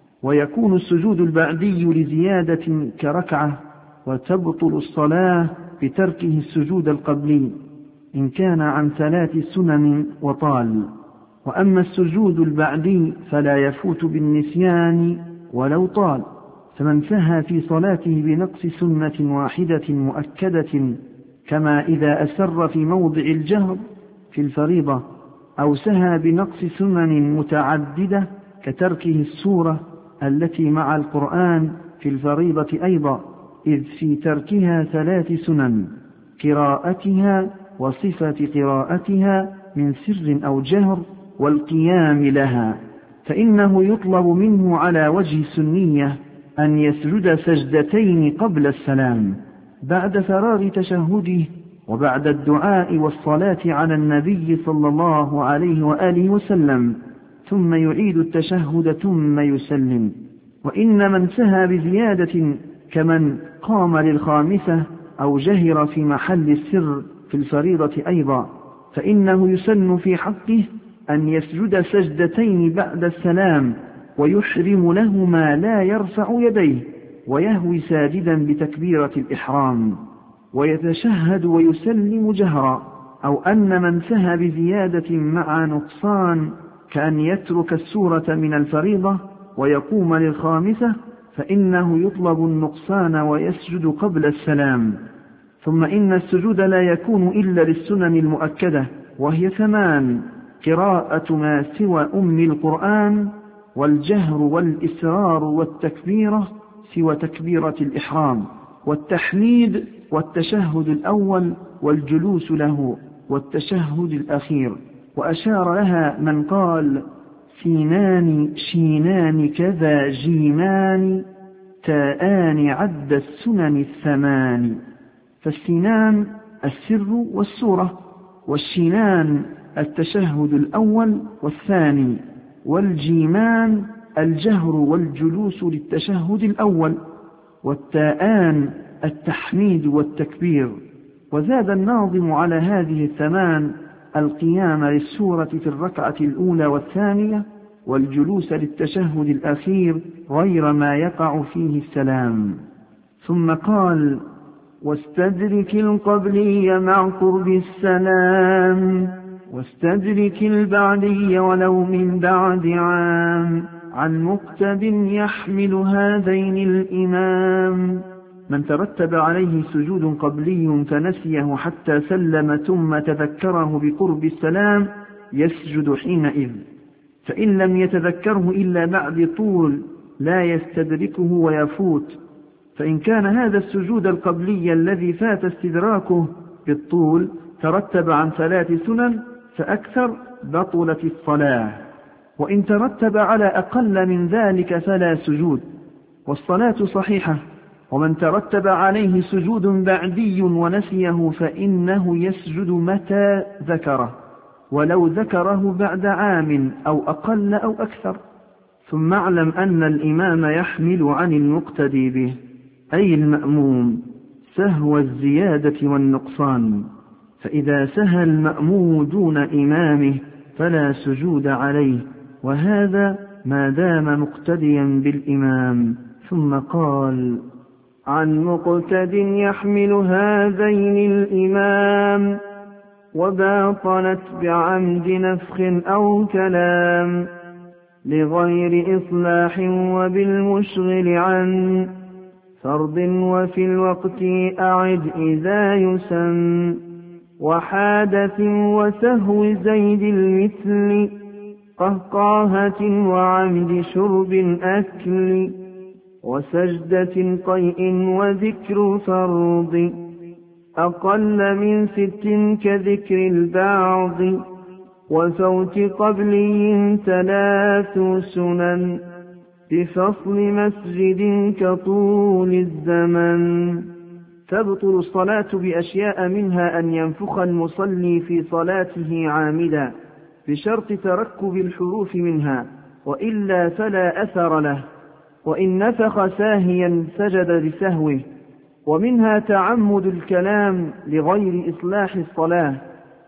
ويكون السجود البعدي لزيادة كركعة، وتبطل الصلاة بتركه السجود القبلي إن كان عن 3 سنن وطال. وأما السجود البعدي فلا يفوت بالنسيان ولو طال، فمن سهى في صلاته بنقص سنة واحدة مؤكدة، كما إذا أسر في موضع الجهر في الفريضة، أو سهى بنقص سنن متعددة كتركه السورة التي مع القرآن في الفريضة أيضا، إذ في تركها 3 سنن: قراءتها، وصفة قراءتها من سر أو جهر، والقيام لها، فإنه يطلب منه على وجه السنية أن يسجد سجدتين قبل السلام بعد فرار تشهده، وبعد الدعاء والصلاة على النبي صلى الله عليه وآله وسلم، ثم يعيد التشهد ثم يسلم. وإن من سهى بزيادة كمن قام للخامسة أو جهر في محل السر في الفريضة أيضا، فإنه يسن في حقه أن يسجد سجدتين بعد السلام، ويحرم لهما لا يرفع يديه، ويهوي ساجدا بتكبيرة الإحرام، ويتشهد ويسلم جهرا. أو أن من سهى بزيادة مع نقصان كأن يترك السورة من الفريضة ويقوم للخامسة، فإنه يطلب النقصان ويسجد قبل السلام. ثم إن السجود لا يكون إلا للسنن المؤكدة، وهي 8: قراءة ما سوى أم القرآن، والجهر والإسرار والتكبيرة سوى تكبيرة الإحرام، والتحميد، والتشهد الأول، والجلوس له، والتشهد الأخير. وأشار لها من قال: سينان شينان كذا جيمان تاءان عد السنن 8. فالسينان السر والسورة، والشينان التشهد الأول والثاني، والجيمان الجهر والجلوس للتشهد الأول، والتاءان التحميد والتكبير. وزاد الناظم على هذه 8 القيام للسورة في الركعة الأولى والثانية، والجلوس للتشهد الأخير غير ما يقع فيه السلام. ثم قال: واستدرك القبلي مع قرب السلام، واستدرك البعدي ولو من بعد عام، عن مقتد يحمل هذين الإمام. من ترتب عليه سجود قبلي فنسيه حتى سلم ثم تذكره بقرب السلام يسجد حينئذ، فإن لم يتذكره إلا بعد طول لا يستدركه ويفوت. فإن كان هذا السجود القبلي الذي فات استدراكه بالطول ترتب عن 3 سنن فأكثر بطلت الصلاة، وإن ترتب على أقل من ذلك فلا سجود، والصلاة صحيحة ومن ترتب عليه سجود بعدي ونسيه فإنه يسجد متى ذكره، ولو ذكره بعد عام أو أقل أو أكثر. ثم اعلم أن الإمام يحمل عن المقتدي به أي المأموم سهو الزيادة والنقصان، فإذا سهى المأموم دون إمامه فلا سجود عليه، وهذا ما دام مقتديا بالإمام. ثم قال: عن مقتد يحمل هذين الإمام، وباطلت بعمد نفخ أو كلام، لغير إصلاح وبالمشغل عن فرض، وفي الوقت أعد إذا يسم، وحادث وسهو زيد المثل، قهقاهة وعمد شرب أكل، وسجدة قيء وذكر فرض، أقل من 6 كذكر البعض، وفوت قبلي 3 سنن، بفصل مسجد كطول الزمن. تبطل الصلاة بأشياء، منها أن ينفخ المصلي في صلاته عامدا بشرط تركب الحروف منها، وإلا فلا أثر له، وإن نفخ ساهيا سجد لسهوه. ومنها تعمد الكلام لغير إصلاح الصلاة،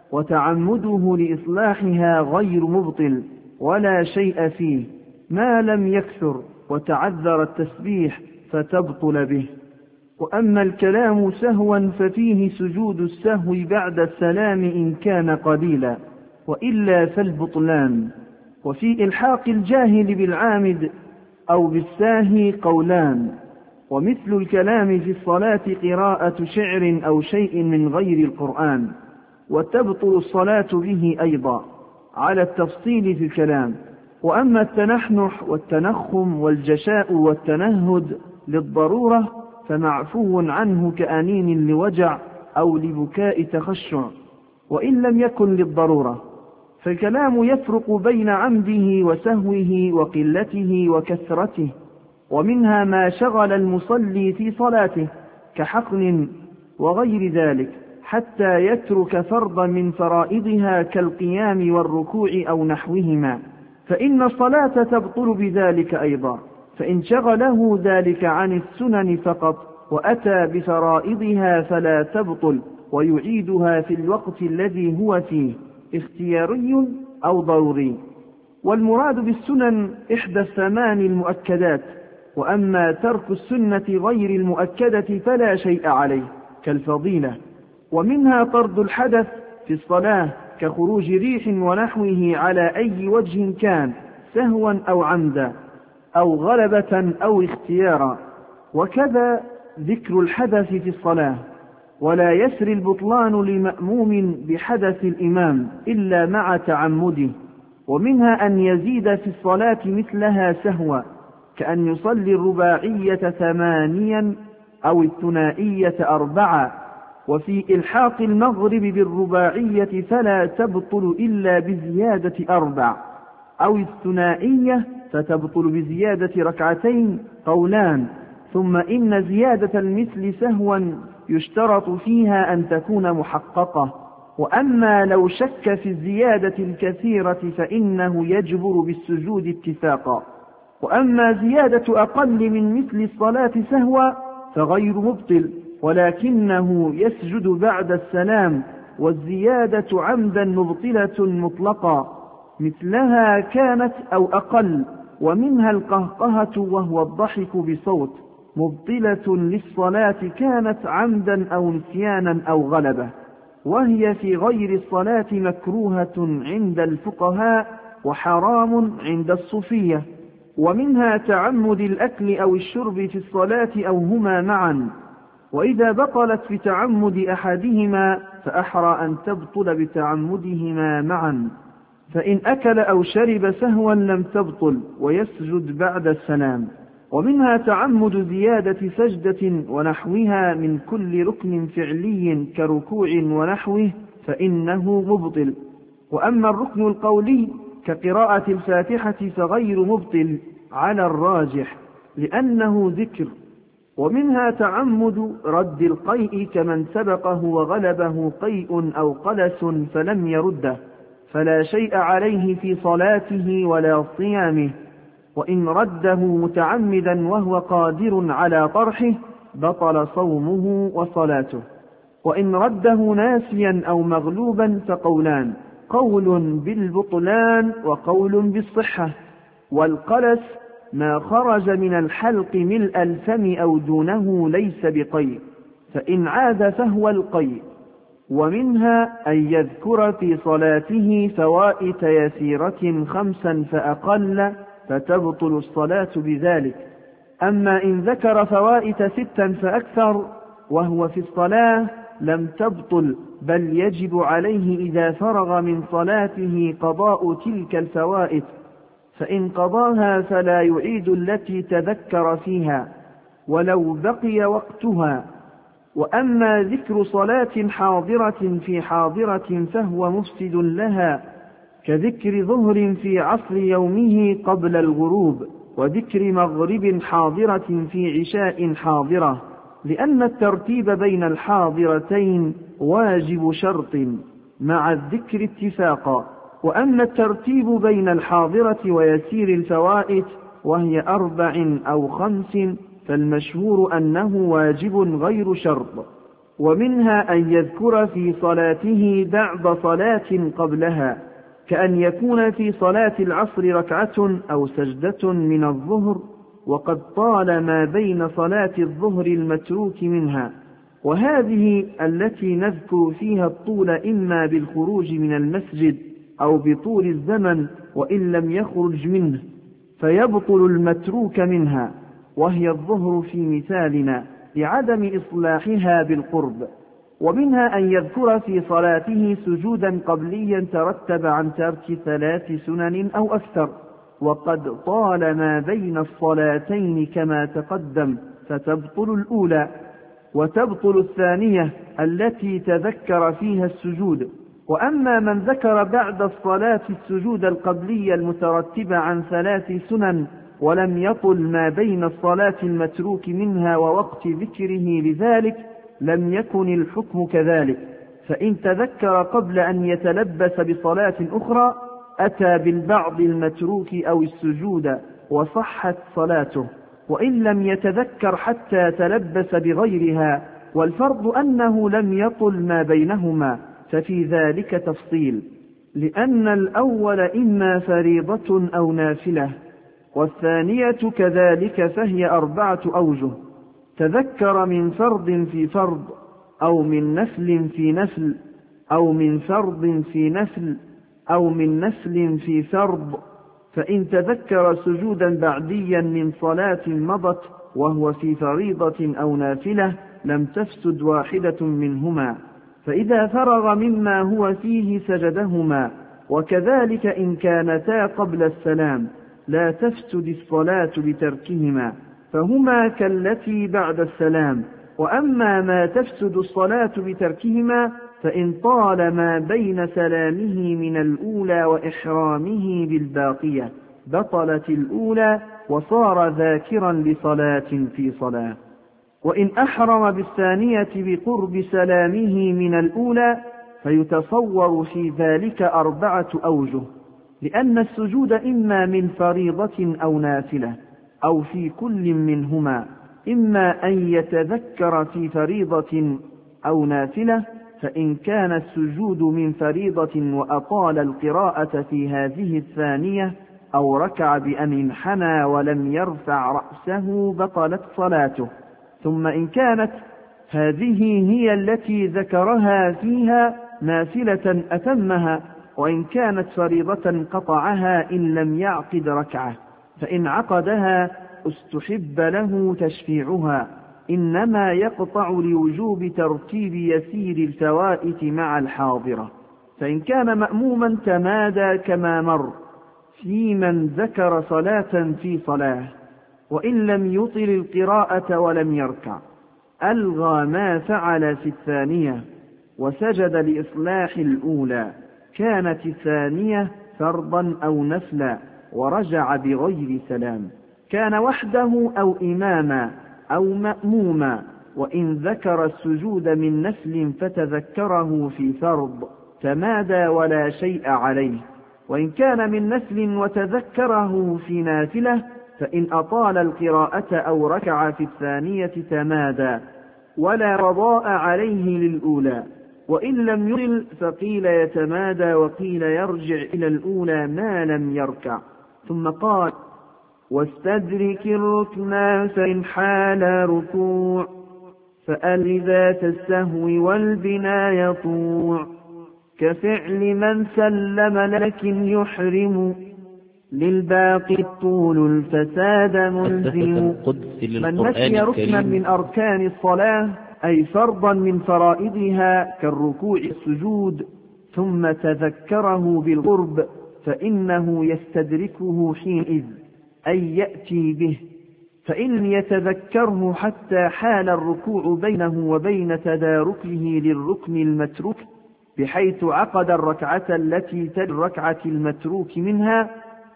وتعمده لإصلاحها غير مبطل ولا شيء فيه ما لم يكثر وتعذر التسبيح فتبطل به. وأما الكلام سهوا ففيه سجود السهو بعد السلام إن كان قليلا، وإلا فالبطلان. وفي إلحاق الجاهل بالعامد أو بالساهي قولان. ومثل الكلام في الصلاة قراءة شعر أو شيء من غير القرآن، وتبطل الصلاة به أيضا على التفصيل في الكلام. وأما التنحنح والتنخم والجشاء والتنهد للضرورة فمعفو عنه كأنين لوجع أو لبكاء تخشع، وإن لم يكن للضرورة. فالكلام يفرق بين عمده وسهوه وقلته وكثرته. ومنها ما شغل المصلي في صلاته كحقن وغير ذلك حتى يترك فرضا من فرائضها كالقيام والركوع أو نحوهما، فإن الصلاة تبطل بذلك أيضا، فإن شغله ذلك عن السنن فقط وأتى بفرائضها فلا تبطل، ويعيدها في الوقت الذي هو فيه اختياري أو ضروري. والمراد بالسنن إحدى 8 المؤكدات. وأما ترك السنة غير المؤكدة فلا شيء عليه كالفضيلة. ومنها طرد الحدث في الصلاة كخروج ريح ونحوه على أي وجه كان، سهوا أو عمدا أو غلبة أو اختيارا. وكذا ذكر الحدث في الصلاة. ولا يسري البطلان لمأموم بحدث الإمام إلا مع تعمده. ومنها أن يزيد في الصلاة مثلها سهوا، كأن يصلي الرباعية 8 أو الثنائية 4. وفي إلحاق المغرب بالرباعية فلا تبطل إلا بزيادة 4، أو الثنائية فتبطل بزيادة 2 قولان. ثم إن زيادة المثل سهوا يشترط فيها أن تكون محققة. وأما لو شك في الزيادة الكثيرة فإنه يجبر بالسجود اتفاقا. وأما زيادة أقل من مثل الصلاة سهوا فغير مبطل، ولكنه يسجد بعد السلام، والزيادة عمدا مبطلة مطلقا، مثلها كانت أو أقل. ومنها القهقهة وهو الضحك بصوت، مبطلة للصلاة كانت عمدا أو نسيانا أو غلبة، وهي في غير الصلاة مكروهة عند الفقهاء وحرام عند الصوفية. ومنها تعمد الأكل أو الشرب في الصلاة أو هما معا. وإذا بطلت بتعمد أحدهما فأحرى أن تبطل بتعمدهما معا. فإن أكل أو شرب سهوا لم تبطل ويسجد بعد السلام. ومنها تعمد زيادة سجدة ونحوها من كل ركن فعلي كركوع ونحوه فإنه مبطل. وأما الركن القولي كقراءة الفاتحة فغير مبطل على الراجح، لأنه ذكر ومنها تعمد رد القيء كمن سبقه وغلبه قيء أو قلس فلم يرده، فلا شيء عليه في صلاته ولا صيامه، وإن رده متعمدا وهو قادر على طرحه بطل صومه وصلاته. وإن رده ناسيا أو مغلوبا فقولان: قول بالبطلان وقول بالصحة. والقلس ما خرج من الحلق ملء الفم أو دونه ليس بقيء، فإن عاد فهو القيء. ومنها أن يذكر في صلاته فوائت يسيرة 5 فأقل فتبطل الصلاة بذلك. أما إن ذكر فوائت 6 فأكثر وهو في الصلاة لم تبطل، بل يجب عليه إذا فرغ من صلاته قضاء تلك الفوائت، فإن قضاها فلا يعيد التي تذكر فيها ولو بقي وقتها. وأما ذكر صلاة حاضرة في حاضرة فهو مفسد لها، كذكر ظهر في عصر يومه قبل الغروب، وذكر مغرب حاضرة في عشاء حاضرة، لأن الترتيب بين الحاضرتين واجب شرط مع الذكر اتفاقا. وأما الترتيب بين الحاضرة ويسير الفوائت وهي 4 أو 5 فالمشهور أنه واجب غير شرط. ومنها أن يذكر في صلاته بعد صلاة قبلها، كأن يكون في صلاة العصر ركعة أو سجدة من الظهر وقد طال ما بين صلاة الظهر المتروك منها، وهذه التي نذكر فيها الطول إما بالخروج من المسجد أو بطول الزمن وإن لم يخرج منه فيبطل المتروك منها، وهي الظهر في مثالنا لعدم إصلاحها بالقرب. ومنها أن يذكر في صلاته سجودا قبليا ترتب عن ترك 3 سنن أو أكثر وقد طال ما بين الصلاتين كما تقدم فتبطل الأولى، وتبطل الثانية التي تذكر فيها السجود. وأما من ذكر بعد الصلاة السجود القبلي المترتب عن 3 سنن ولم يطل ما بين الصلاة المتروك منها ووقت ذكره لذلك لم يكن الحكم كذلك، فإن تذكر قبل أن يتلبس بصلاة أخرى أتى بالبعض المتروك أو السجود وصحت صلاته، وإن لم يتذكر حتى تلبس بغيرها، والفرض أنه لم يطل ما بينهما، ففي ذلك تفصيل، لأن الأول إما فريضة أو نافلة، والثانية كذلك فهي 4 أوجه: تذكر من فرض في فرض، أو من نفل في نفل، أو من فرض في نفل، أو من نفل في فرض. فإن تذكر سجودا بعديا من صلاة مضت وهو في فريضة أو نافلة لم تفسد واحدة منهما، فإذا فرغ مما هو فيه سجدهما، وكذلك إن كانتا قبل السلام لا تفسد الصلاة بتركهما، فهما كالتي بعد السلام. وأما ما تفسد الصلاة بتركهما فإن طال ما بين سلامه من الأولى وإحرامه بالباقية بطلت الأولى وصار ذاكرا لصلاة في صلاة. وإن أحرم بالثانية بقرب سلامه من الأولى فيتصور في ذلك 4 أوجه، لأن السجود إما من فريضة أو نافلة أو في كل منهما، إما أن يتذكر في فريضة أو نافلة، فإن كان السجود من فريضة وأطال القراءة في هذه الثانية أو ركع بأن انحنى ولم يرفع رأسه بطلت صلاته. ثم إن كانت هذه هي التي ذكرها فيها نافلة أتمها، وإن كانت فريضة قطعها إن لم يعقد ركعة، فإن عقدها استحب له تشفيعها، إنما يقطع لوجوب ترتيب يسير الفوائت مع الحاضرة. فإن كان مأموما تمادى كما مر في من ذكر صلاة في صلاة، وإن لم يطل القراءة ولم يركع ألغى ما فعل في الثانية وسجد لإصلاح الأولى، كانت الثانية فرضا أو نفلا ورجع بغير سلام. كان وحده أو إماما أو مأموما، وإن ذكر السجود من نفل فتذكره في فرض تمادى ولا شيء عليه، وإن كان من نفل وتذكره في نافلة فإن أطال القراءة أو ركع في الثانية تمادى ولا قضاء عليه للأولى، وإن لم يطل فقيل يتمادى وقيل يرجع إلى الأولى ما لم يركع. ثم قال: واستدرك الركن فإن حال ركوع فأل ذات السهو والبنا يطوع، كفعل من سلم لكن يحرم للباقي الطول الفساد ملزم. من نسي ركنا من أركان الصلاة أي فرضا من فرائضها كالركوع السجود ثم تذكره بالقرب فإنه يستدركه حينئذ أي يأتي به، فإن يتذكره حتى حال الركوع بينه وبين تداركه للركن المتروك بحيث عقد الركعة التي تلي الركعة المتروك منها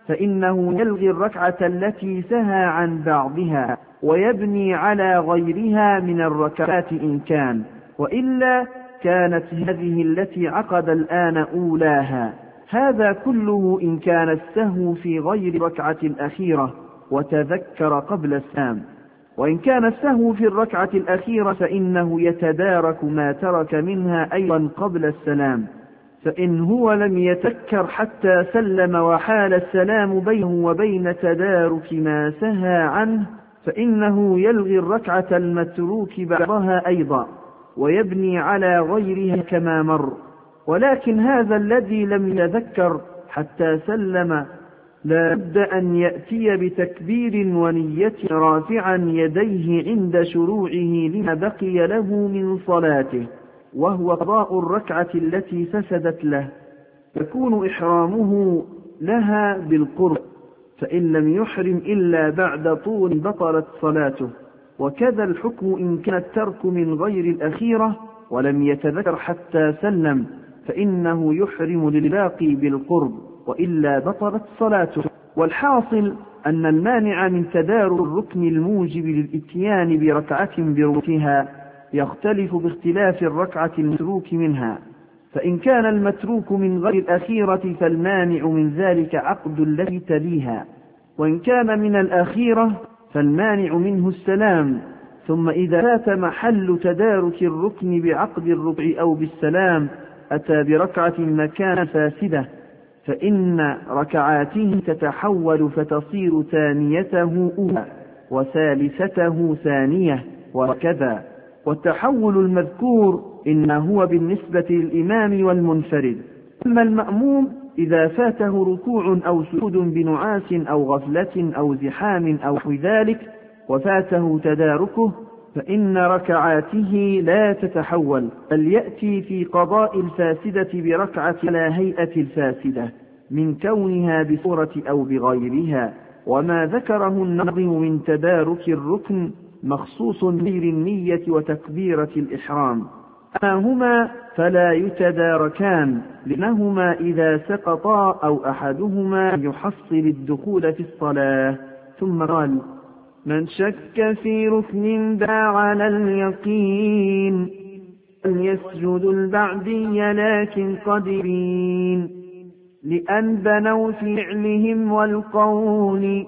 فإنه يلغي الركعة التي سهى عن بعضها ويبني على غيرها من الركعات إن كان، وإلا كانت هذه التي عقد الآن أولاها. هذا كله إن كان السهو في غير الركعة الأخيرة وتذكر قبل السلام، وإن كان السهو في الركعة الأخيرة فإنه يتدارك ما ترك منها أيضا قبل السلام، فإن هو لم يتذكر حتى سلم وحال السلام بينه وبين تدارك ما سهى عنه فإنه يلغي الركعة المتروك بعضها أيضا ويبني على غيرها كما مر. ولكن هذا الذي لم يتذكر حتى سلم لا بد أن يأتي بتكبير ونية رافعا يديه عند شروعه لما بقي له من صلاته، وهو قضاء الركعة التي فسدت له، يكون إحرامه لها بالقرب، فإن لم يحرم إلا بعد طول بطلت صلاته. وكذا الحكم إن كان الترك من غير الأخيرة ولم يتذكر حتى سلم فإنه يحرم للباقي بالقرب وإلا بطلت صلاته. والحاصل أن المانع من تدارك الركن الموجب للإتيان بركعة بركعتها يختلف باختلاف الركعة المتروك منها، فإن كان المتروك من غير الأخيرة فالمانع من ذلك عقد التي تليها، وإن كان من الأخيرة فالمانع منه السلام، ثم إذا فات محل تدارك الركن بعقد الركع أو بالسلام أتى بركعة مكان فاسدة فإن ركعاته تتحول فتصير ثانيته أولى وثالثته ثانية وكذا. والتحول المذكور إنه هو بالنسبة للإمام والمنفرد. أما المأموم إذا فاته ركوع أو سجود بنعاس أو غفلة أو زحام أو نحو ذلك وفاته تداركه فإن ركعاته لا تتحول بل يأتي في قضاء الفاسدة بركعة على هيئة الفاسدة من كونها بصورة أو بغيرها. وما ذكره النظم من تدارك الركن مخصوص غير النية وتكبيرة الإحرام، أما هما فلا يتداركان لأنهما إذا سقطا أو أحدهما يحصل الدخول في الصلاة. ثم قال: من شك في ركن باع على اليقين يسجد البعدي لكن قدرين لأن بنوا في فعلهم والقول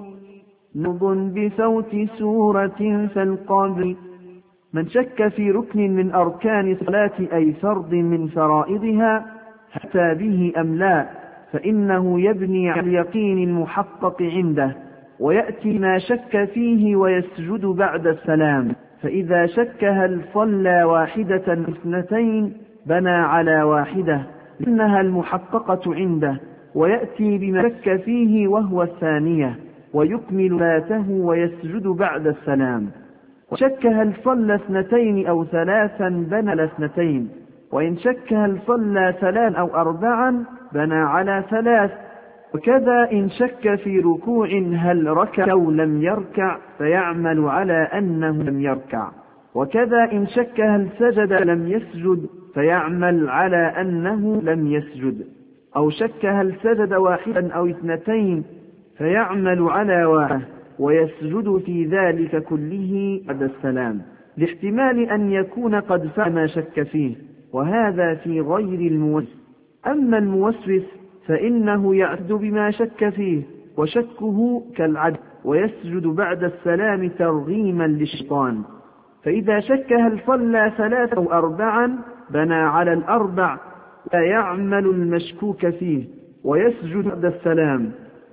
نض بصوت سورة فالقبر. من شك في ركن من أركان الصلاة أي فرض من فرائضها أتى به أم لا فإنه يبني على اليقين المحقق عنده ويأتي ما شك فيه ويسجد بعد السلام، فإذا شك هل صلى واحدة اثنتين بنى على واحدة إنها المحققة عنده ويأتي بما شك فيه وهو الثانية ويكمل ذاته ويسجد بعد السلام. وشك هل صلى اثنتين أو ثلاثا بنى الاثنتين، وإن شك هل صلى ثلاثا أو أربعا بنى على ثلاث. وكذا إن شك في ركوع هل ركع أو لم يركع فيعمل على أنه لم يركع. وكذا إن شك هل سجد لم يسجد فيعمل على أنه لم يسجد. أو شك هل سجد واحدا أو اثنتين فيعمل على واحد. ويسجد في ذلك كله بعد السلام، لاحتمال أن يكون قد فعل ما شك فيه، وهذا في غير الموسوس. أما الموسوس فإنه يعد بما شك فيه، وشكه كالعدل، ويسجد بعد السلام ترغيما للشيطان. فإذا شك هل صلى 3 أو 4 بنى على الأربع، لا يعمل المشكوك فيه ويسجد بعد السلام.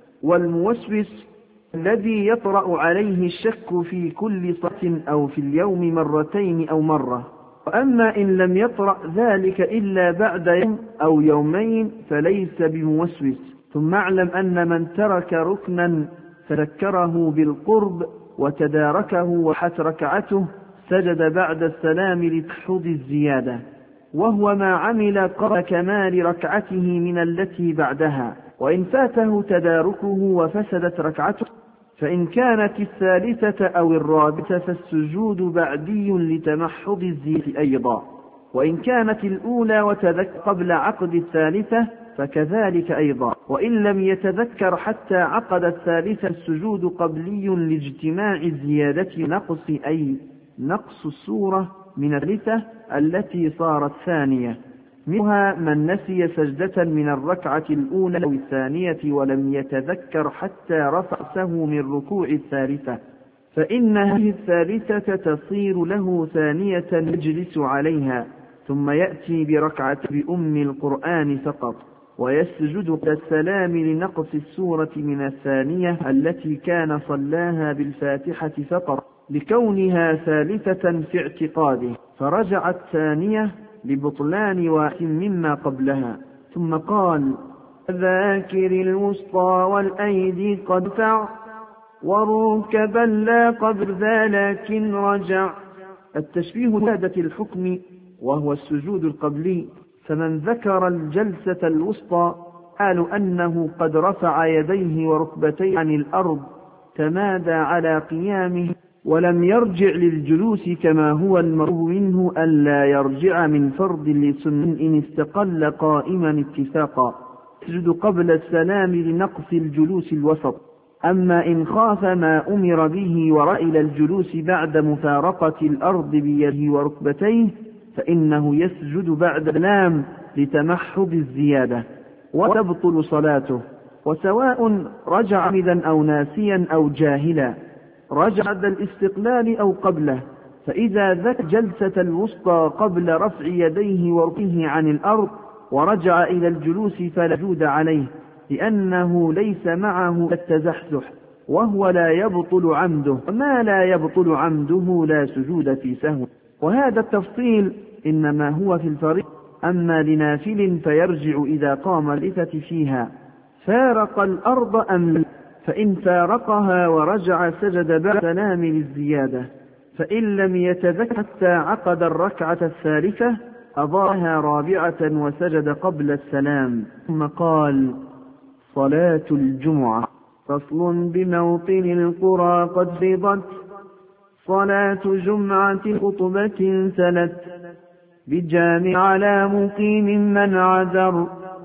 والموسوس الذي يطرأ عليه الشك في كل صلاة أو في اليوم 2 أو مرة. وأما إن لم يطرأ ذلك إلا بعد يوم أو يومين فليس بموسوس. ثم اعلم أن من ترك ركنا فذكره بالقرب وتداركه وحت ركعته سجد بعد السلام لتحفظ الزيادة، وهو ما عمل قبل كمال ركعته من التي بعدها. وإن فاته تداركه وفسدت ركعته، فإن كانت 3 أو 4 فالسجود بعدي لتمحض الزيادة أيضا. وإن كانت الأولى وتذكر قبل عقد 3 فكذلك أيضا. وإن لم يتذكر حتى عقد 3 السجود قبلي لاجتماع الزيادة نقص، أي نقص السورة من 3 التي صارت 2. منها من نسي سجدة من الركعة الأولى أو 2 ولم يتذكر حتى رفع رأسه من ركوع 3، فإن هذه 3 تصير له 2 يجلس عليها، ثم يأتي بركعة بأم القرآن فقط، ويسجد بعد السلام لنقص السورة من 2 التي كان صلاها بالفاتحة فقط، لكونها 3 في اعتقاده، فرجعت 2 لبطلان واحد مما قبلها. ثم قال: ذاكر الوسطى والأيدي قد فع، والركب لا قبل ذا لكن رجع. التشبيه زيادة الحكم وهو السجود القبلي. فمن ذكر الجلسة الوسطى قال أنه قد رفع يديه وركبتيه عن الأرض، تمادى على قيامه ولم يرجع للجلوس، كما هو المرغوب منه ألا يرجع من فرض لسنة إن استقل قائما اتفاقا، يسجد قبل السلام لنقص الجلوس الوسط. أما إن خاف ما أمر به ورأى إلى الجلوس بعد مفارقة الأرض بيده وركبتيه فإنه يسجد بعد السلام لتمحض الزيادة وتبطل صلاته، وسواء رجع عمدا أو ناسيا أو جاهلا، رجع بعد الاستقلال أو قبله. فإذا ذكر جلسة الوسطى قبل رفع يديه وركبه عن الأرض ورجع إلى الجلوس فلا جود عليه، لأنه ليس معه التزحزح، وهو لا يبطل عمده، ما لا يبطل عمده لا سجود في سهو. وهذا التفصيل إنما هو في الفريضة. أما لنافل فيرجع إذا قام الإثة فيها فارق الأرض أم لا، فإن فارقها ورجع سجد بعد السلام للزيادة. فإن لم يتذكر حتى عقد الركعة 3 أضاها 4 وسجد قبل السلام. ثم قال: صلاة الجمعة. فصل: بموطن القرى قد فرضت صلاة جمعة خطبة سلت، بجامع على مقيم من عذر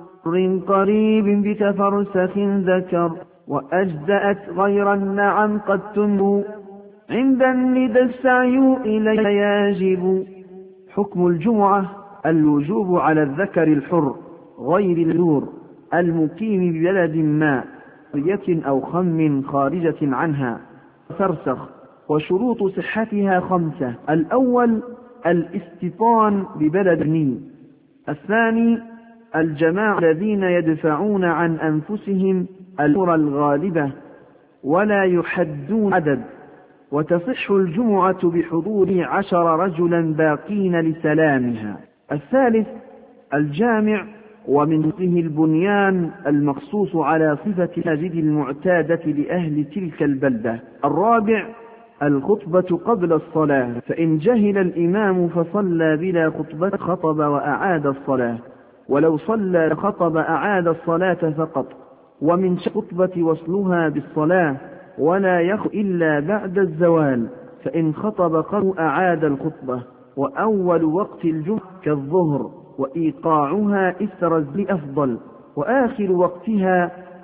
قريب بتفرسخ ذكر، وأجزأت غير النعم قد تنمو عند الندى السعي إلي يجب. حكم الجمعة: الوجوب على الذكر الحر غير النور المقيم ببلد ما، قرية أو خم خارجة عنها، فرسخ. وشروط صحتها 5: الأول الاستيطان ببلد ني، الثاني الجماعة الذين يدفعون عن أنفسهم الأمور الغالبة ولا يحدون عدد، وتصح الجمعة بحضور 10 رجلا باقين لسلامها. الثالث الجامع، ومن فيه البنيان المخصوص على صفة المسجد المعتادة لأهل تلك البلدة. الرابع الخطبة قبل الصلاة، فإن جهل الإمام فصلى بلا خطبة خطب وأعاد الصلاة، ولو صلى خطب أعاد الصلاة فقط. ومن خطبة وصلها بالصلاة ولا يخ إلا بعد الزوال، فإن خطب قبل أعاد الخطبة. وأول وقت الجمعة كالظهر، وإيقاعها إثر الزل أفضل، وآخر وقتها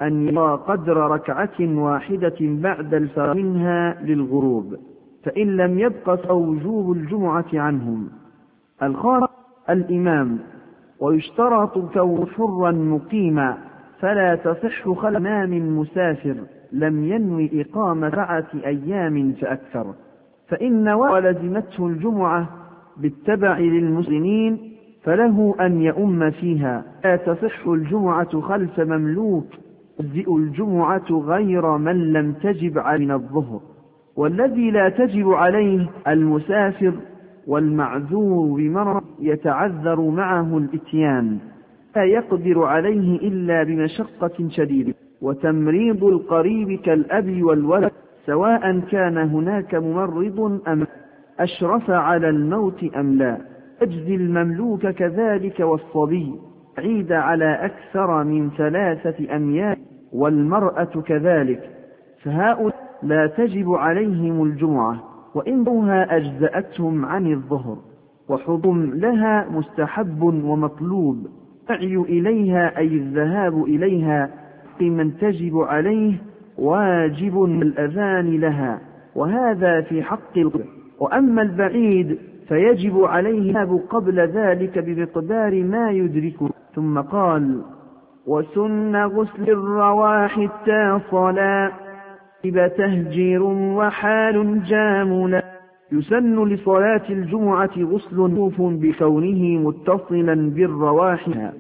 أن يرى قدر ركعة واحدة بعد الفراغ منها للغروب، فإن لم يبق وجوب الجمعة عنهم. الخامس الإمام، ويشترط كون حرا مقيما، فلا تصح خلف إمام مسافر لم ينوي إقامة 7 أيام فأكثر، فإن ولزمته الجمعة بالتبع للمسلمين فله أن يؤم فيها. لا تصح الجمعة خلف مملوك، تجزئ الجمعة غير من لم تجب عليه من الظهر. والذي لا تجب عليه المسافر والمعذور بمرض يتعذر معه الإتيان، لا يقدر عليه إلا بمشقة شديدة. وتمريض القريب كالأب والولد سواء كان هناك ممرض أم أشرف على الموت أم لا. تجزي المملوك كذلك والصبي عيد على أكثر من 3 أميال، والمرأة كذلك، فهؤلاء لا تجب عليهم الجمعة، وإن بوها أجزأتهم عن الظهر، وحضم لها مستحب ومطلوب. أعي إليها أي الذهاب إليها من تجب عليه واجب الأذان لها، وهذا في حق القرب. وأما البعيد فيجب عليه الذهاب قبل ذلك بمقدار ما يدركه. ثم قال: وسن غسل الرواح التاصلا تهجير وحال جاملا. يسن لصلاة الجمعة غسل موف بكونه متصلا بالرواحها،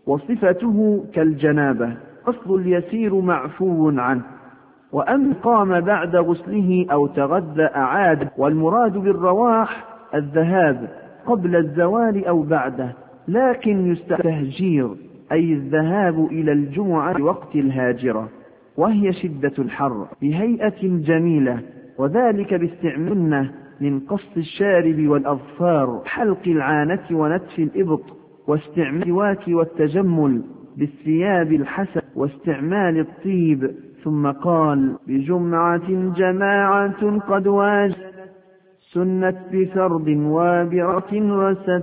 وصفته كالجنابة، غسل اليسير معفو عنه. وأن قام بعد غسله أو تغذى أعاد، والمراد بالرواح الذهاب قبل الزوال أو بعده، لكن يستهجير أي الذهاب إلى الجمعة وقت الهاجرة، وهي شدة الحر بهيئة جميلة، وذلك باستعمالنا من قص الشارب والأظفار، حلق العانة ونتف الإبط، واستعمال السواك والتجمل بالثياب الحسن، واستعمال الطيب. ثم قال: بجمعة جماعة قد واجبت سنت بفرض وابرة رست،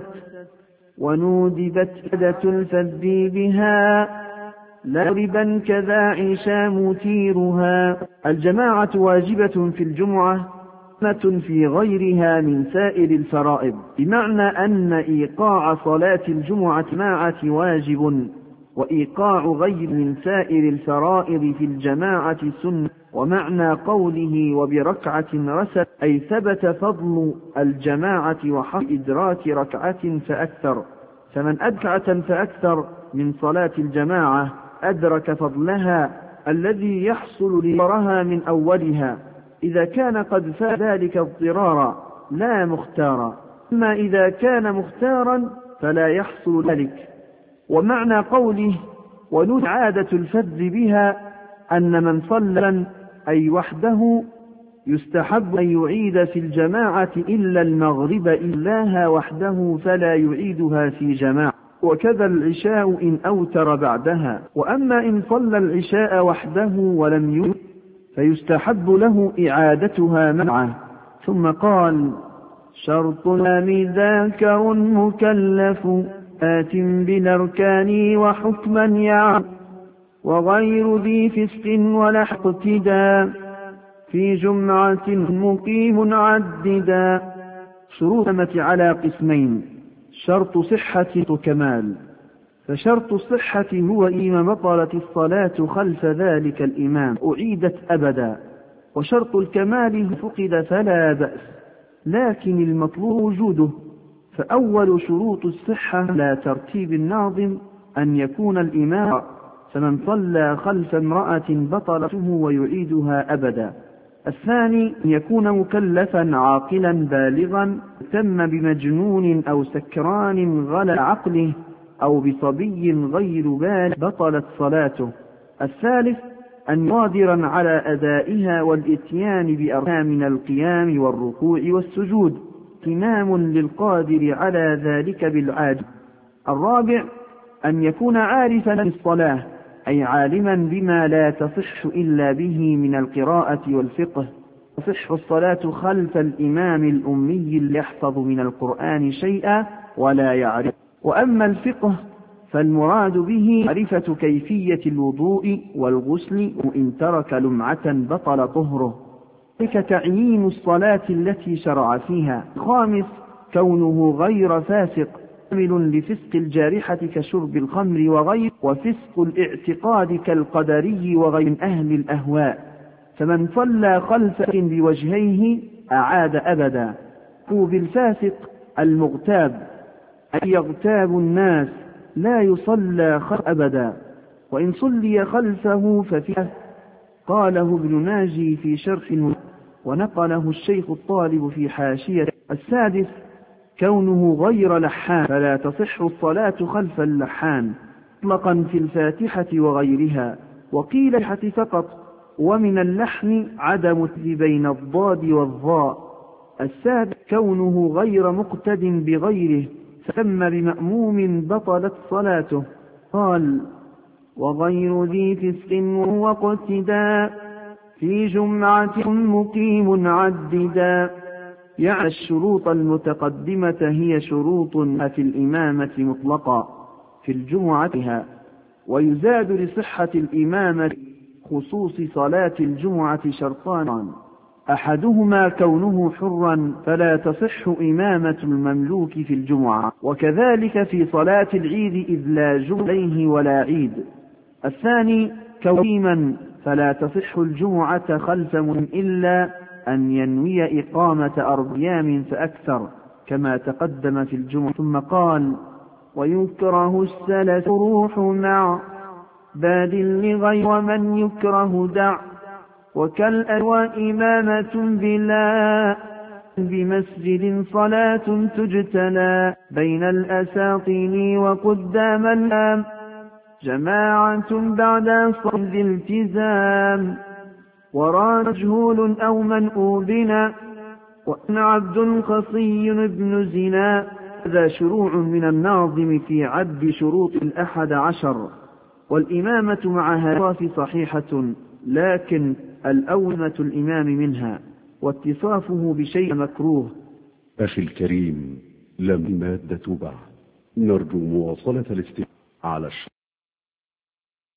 ونودبت عدة الفذ بها لا ربا كذا عشا مثيرها. الجماعة واجبة في الجمعة في غيرها من سائر الفرائض، بمعنى أن إيقاع صلاة الجمعة جماعة واجب، وإيقاع غير من سائر الفرائض في الجماعة سنة. ومعنى قوله وبركعة رست أي ثبت فضل الجماعة وحق إدراك ركعة فأكثر، فمن أدرك فأكثر من صلاة الجماعة أدرك فضلها الذي يحصل لضررها من أولها، إذا كان قد فات ذلك اضطرارا لا مختارا، أما إذا كان مختارا فلا يحصل ذلك. ومعنى قوله ونود عادة الفذ بها أن من صلى أي وحده يستحب أن يعيد في الجماعة إلا المغرب إلاها وحده فلا يعيدها في جماعة، وكذا العشاء إن أوتر بعدها. وأما إن صلى العشاء وحده ولم يعد فيستحب له إعادتها معه. ثم قال: شرطنا ذاكر مكلف آت بالأركان وحكما يعم، وغير ذي فسق ولا اقتداء في جمعة مقيم عددا. شروط على قسمين: شرط صحة وكمال. فشرط الصحة هو إما بطلت الصلاة خلف ذلك الإمام أعيدت أبدا، وشرط الكمال فقد فلا بأس، لكن المطلوب وجوده. فأول شروط الصحة لا ترتيب الناظم أن يكون الإمام، فمن صلى خلف امرأة بطلته ويعيدها أبدا. الثاني أن يكون مكلفا عاقلا بالغا تم بمجنون أو سكران غلى عقله أو بصبي غير بالغ بطلت صلاته. الثالث أن يقدر على أدائها والإتيان بأركان من القيام والركوع والسجود، إمام للقادر على ذلك بالعاجز. الرابع أن يكون عارفا بالصلاة أي عالما بما لا تصح إلا به من القراءة والفقه. تصح الصلاة خلف الإمام الأمي اللي يحفظ من القرآن شيئا ولا يعرف. وأما الفقه فالمراد به معرفة كيفية الوضوء والغسل، وإن ترك لمعة بطل طهره، ذلك تعيين الصلاة التي شرع فيها. الخامس كونه غير فاسق، كامل لفسق الجارحة كشرب الخمر وغير، وفسق الاعتقاد كالقدري وغير من أهل الأهواء، فمن صلى خلفه بوجهيه أعاد أبدا. بالفاسق المغتاب، أي يغتاب الناس لا يصلى خلفه أبدا، وإن صلي خلفه ففيه. قاله ابن ناجي في شرح، ونقله الشيخ الطالب في حاشية. السادس كونه غير لحان، فلا تصح الصلاة خلف اللحان مطلقا في الفاتحة وغيرها، وقيل الفاتحة فقط، ومن اللحن عدم بين الضاد والظاء. السابع كونه غير مقتد بغيره، فثم بمأموم بطلت صلاته. قال: وغير ذي فسق واقتداء في جمعة مقيم عددا. يعني الشروط المتقدمة هي شروط في الإمامة مطلقا في الجمعة، ويزاد لصحة الإمامة خصوص صلاة الجمعة شرطان: أحدهما كونه حرا فلا تصح إمامة المملوك في الجمعة، وكذلك في صلاة العيد إذ لا جمعة عليه ولا عيد. الثاني كويما فلا تصح الجمعة خلف من إلا أن ينوي إقامة 4 أيام فأكثر كما تقدم في الجمعة. ثم قال: ويكره السلس روح مع باد لغير من يكره دع، وكالأدواء إمامة بلا بمسجد صلاة تجتلى بين الأساطين وقدام الآم جماعة بعد صلاة الالتزام، وراد مجهول أو منؤوبنا، وأن عبد خصي ابن زنا. هذا شروع من الناظم في عد شروط 11، والإمامة معها صحيحة، لكن الأولى الإمام منها، واتصافه بشيء مكروه. أخي الكريم، لم مادة بعد، نرجو مواصلة الاستماع على